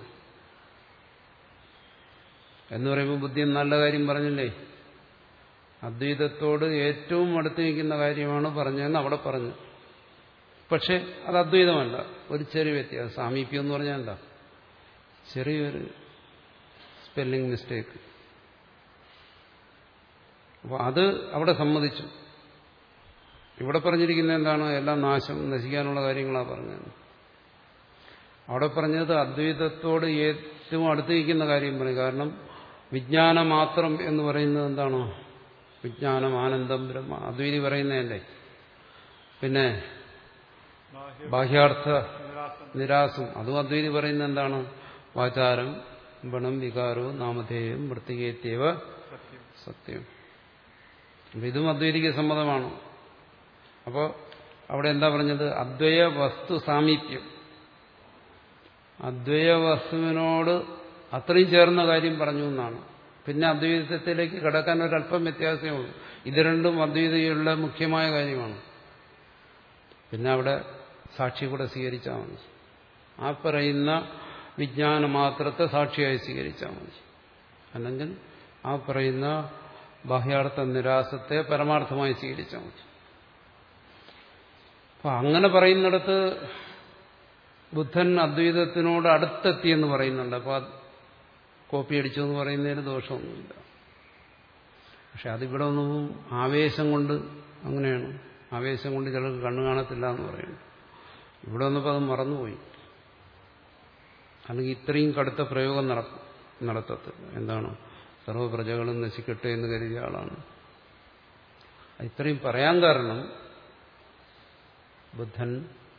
എന്ന് പറയുമ്പോൾ ബുദ്ധി നല്ല കാര്യം പറഞ്ഞില്ലേ? അദ്വൈതത്തോട് ഏറ്റവും അടുത്ത് നിൽക്കുന്ന കാര്യമാണ് പറഞ്ഞതെന്ന് അവിടെ പറഞ്ഞു. പക്ഷെ അത് അദ്വൈതമല്ല, ഒരു ചെറിയ വ്യത്യാസം. സാമീപ്യം എന്ന് പറഞ്ഞാൽ എന്താ? ചെറിയൊരു സ്പെല്ലിംഗ് മിസ്റ്റേക്ക്. അപ്പോൾ അത് അവിടെ സമ്മതിച്ചു. ഇവിടെ പറഞ്ഞിരിക്കുന്നത് എന്താണ്? എല്ലാം നാശം, നശിക്കാനുള്ള കാര്യങ്ങളാണ് പറഞ്ഞത്. അവിടെ പറഞ്ഞത് അദ്വൈതത്തോട് ഏറ്റവും അടുത്ത് നിൽക്കുന്ന കാര്യം പറയും. കാരണം വിജ്ഞാനം മാത്രം എന്ന് പറയുന്നത് എന്താണോ? വിജ്ഞാനം, ആനന്ദം, ബ്രഹ്മ അദ്വൈതി പറയുന്നതല്ലേ. പിന്നെ ബാഹ്യാർത്ഥ നിരാസം അതും അദ്വൈതി പറയുന്നത് എന്താണ്? വാചാരം ഗുണം വികാരവും നാമധേയം വൃത്തികേത്യവ സത്യം. അപ്പം ഇതും അദ്വൈതിക്ക് സമ്മതമാണ്. അപ്പോൾ അവിടെ എന്താ പറഞ്ഞത്? അദ്വയ വസ്തു സാമീപ്യം. അദ്വയ വസ്തുവിനോട് അത്രയും ചേർന്ന കാര്യം പറഞ്ഞു എന്നാണ്. പിന്നെ അദ്വൈതത്തിലേക്ക് കടക്കാൻ ഒരല്പം വ്യത്യാസമേ ഉള്ളൂ. ഇത് രണ്ടും അദ്വൈതയുടെ മുഖ്യമായ കാര്യമാണ്. പിന്നെ അവിടെ സാക്ഷി കൂടെ സ്വീകരിച്ചാൽ മതി. ആ പറയുന്ന വിജ്ഞാന മാത്രത്തെ സാക്ഷിയായി സ്വീകരിച്ചാൽ മതി. അല്ലെങ്കിൽ ആ പറയുന്ന ബാഹ്യാർത്ഥ നിരാസത്തെ പരമാർത്ഥമായി സ്വീകരിച്ചാൽ മതി. അപ്പൊ അങ്ങനെ പറയുന്നിടത്ത് ബുദ്ധൻ അദ്വൈതത്തിനോട് അടുത്തെത്തിയെന്ന് പറയുന്നുണ്ട്. അപ്പോൾ കോപ്പി അടിച്ചു എന്ന് പറയുന്നതിന് ദോഷമൊന്നുമില്ല. പക്ഷെ അതിവിടെ ഒന്നും ആവേശം കൊണ്ട് അങ്ങനെയാണ്. ആവേശം കൊണ്ട് ചിലർക്ക് കണ്ണു കാണത്തില്ല എന്ന് പറയുന്നു. ഇവിടെ വന്നപ്പോൾ അത് മറന്നുപോയി. അല്ലെങ്കിൽ ഇത്രയും കടുത്ത പ്രയോഗം നടക്കും നടത്തത്തില്ല. എന്താണ്? സർവ്വപ്രജകളും നശിക്കട്ടെ എന്ന് കരുതിയ ആളാണ്. ഇത്രയും പറയാൻ കാരണം ബുദ്ധൻ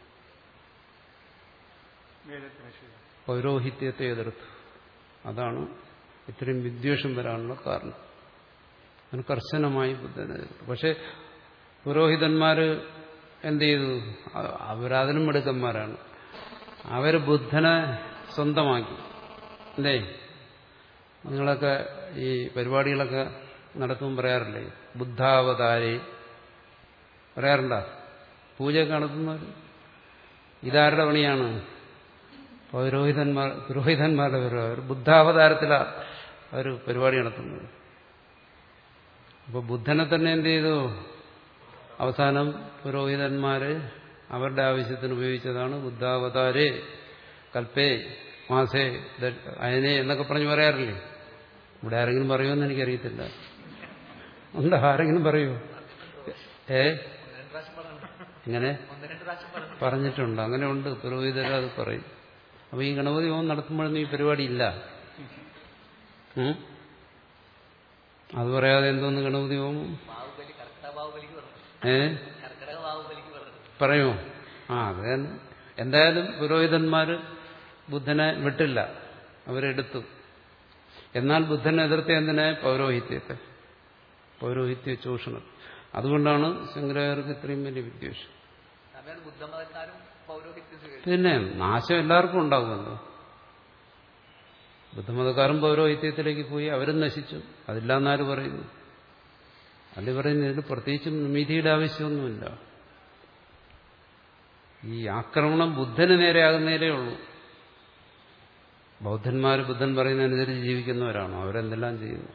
പൗരോഹിത്യത്തെ എതിർത്തു. അതാണ് ഇത്രയും വിദ്വേഷം വരാനുള്ള കാരണം. അതിന് കർശനമായി ബുദ്ധനെ എതിർത്തു. പക്ഷെ പുരോഹിതന്മാർ എന്ത് ചെയ്തു? അവരതിനും മിടുക്കന്മാരാണ്. അവർ ബുദ്ധനെ സ്വന്തമാക്കി. അല്ലേ? നിങ്ങളൊക്കെ ഈ പരിപാടികളൊക്കെ നടത്തുമ്പോൾ പറയാറില്ലേ? ബുദ്ധാവതാരെ പറയാറുണ്ടോ? പൂജയൊക്കെ നടത്തുന്നവർ ഇതാരുടെ പണിയാണ്? പൗരോഹിതന്മാർ പുരോഹിതന്മാരുടെ പരിപാടി. ബുദ്ധാവതാരത്തിലാണ് അവർ പരിപാടി നടത്തുന്നത്. അപ്പോൾ ബുദ്ധനെ തന്നെ എന്ത് ചെയ്തു? അവസാനം പുരോഹിതന്മാര് അവരുടെ ആവശ്യത്തിന് ഉപയോഗിച്ചതാണ് ബുദ്ധാവതാരേ കൽപ്പേ മാസേ അയനേ എന്നൊക്കെ പറഞ്ഞ് പറയാറില്ലേ? ഇവിടെ ആരെങ്കിലും പറയുമെന്ന് എനിക്കറിയത്തില്ല. ഉണ്ടോ? ആരെങ്കിലും പറയുമോ? ഏ ഇങ്ങനെ പറഞ്ഞിട്ടുണ്ട്. അങ്ങനെ ഉണ്ട്. പുരോഹിതർ അത് പറയും. അപ്പൊ ഈ ഗണപതി ഹോമം നടത്തുമ്പോഴൊന്നും ഈ പരിപാടി ഇല്ല. അത് പറയാതെ എന്തോന്ന് ഗണപതി ഹോമം? ഏ പറയുമോ? ആ അത് തന്നെ. എന്തായാലും പുരോഹിതന്മാര് ബുദ്ധനെ വിട്ടില്ല, അവരെടുത്തു. എന്നാൽ ബുദ്ധനെ എതിർത്ത എന്തിനെ? പൗരോഹിത്യത്തെ, പൗരോഹിത്യ ചൂഷണം. അതുകൊണ്ടാണ് ശങ്കരാചാര്യർക്ക് ഇത്രയും വലിയ വിദ്വേഷം. പിന്നെ നാശം എല്ലാവർക്കും ഉണ്ടാകുമല്ലോ. ബുദ്ധമതക്കാരും പൗരോഹിത്യത്തിലേക്ക് പോയി, അവരും നശിച്ചു. അതില്ലാന്നാര് പറയുന്നു? അത് പറയുന്നതിന് പ്രത്യേകിച്ചും നിമിതിയുടെ ആവശ്യമൊന്നുമില്ല. ഈ ആക്രമണം ബുദ്ധന് നേരെയാകുന്നതിലേ ഉള്ളൂ. ബൗദ്ധന്മാർ ബുദ്ധൻ പറയുന്നതനുസരിച്ച് ജീവിക്കുന്നവരാണോ? അവരെന്തെല്ലാം ചെയ്യുന്നു?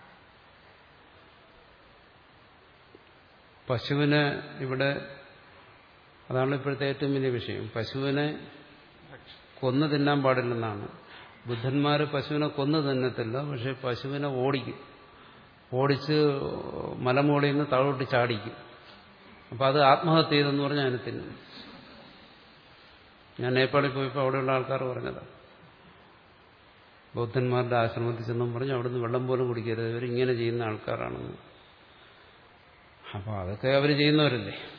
പശുവിനെ ഇവിടെ, അതാണ് ഇപ്പോഴത്തെ ഏറ്റവും വലിയ വിഷയം. പശുവിനെ കൊന്നു തിന്നാൻ പാടില്ലെന്നാണ്. ബുദ്ധന്മാർ പശുവിനെ കൊന്നു തിന്നത്തില്ല, പക്ഷെ പശുവിനെ ഓടിക്കും. ഓടിച്ച് മലമുകളിൽ നിന്ന് താഴോട്ട് ചാടിക്കും. അപ്പം അത് ആത്മഹത്യ ചെയ്തെന്ന് പറഞ്ഞാൽ അതിന് തിന്നും. ഞാൻ നേപ്പാളിൽ പോയപ്പോൾ അവിടെയുള്ള ആൾക്കാർ പറഞ്ഞതാണ്. ബൗദ്ധന്മാരുടെ ആശ്രമത്തിൽ ചെന്നും പറഞ്ഞ് അവിടുന്ന് വെള്ളം പോലും കുടിക്കരുത്, ഇവർ ഇങ്ങനെ ചെയ്യുന്ന ആൾക്കാരാണെന്ന്. അപ്പോൾ അതൊക്കെ അവർ ചെയ്യുന്നവരല്ലേ.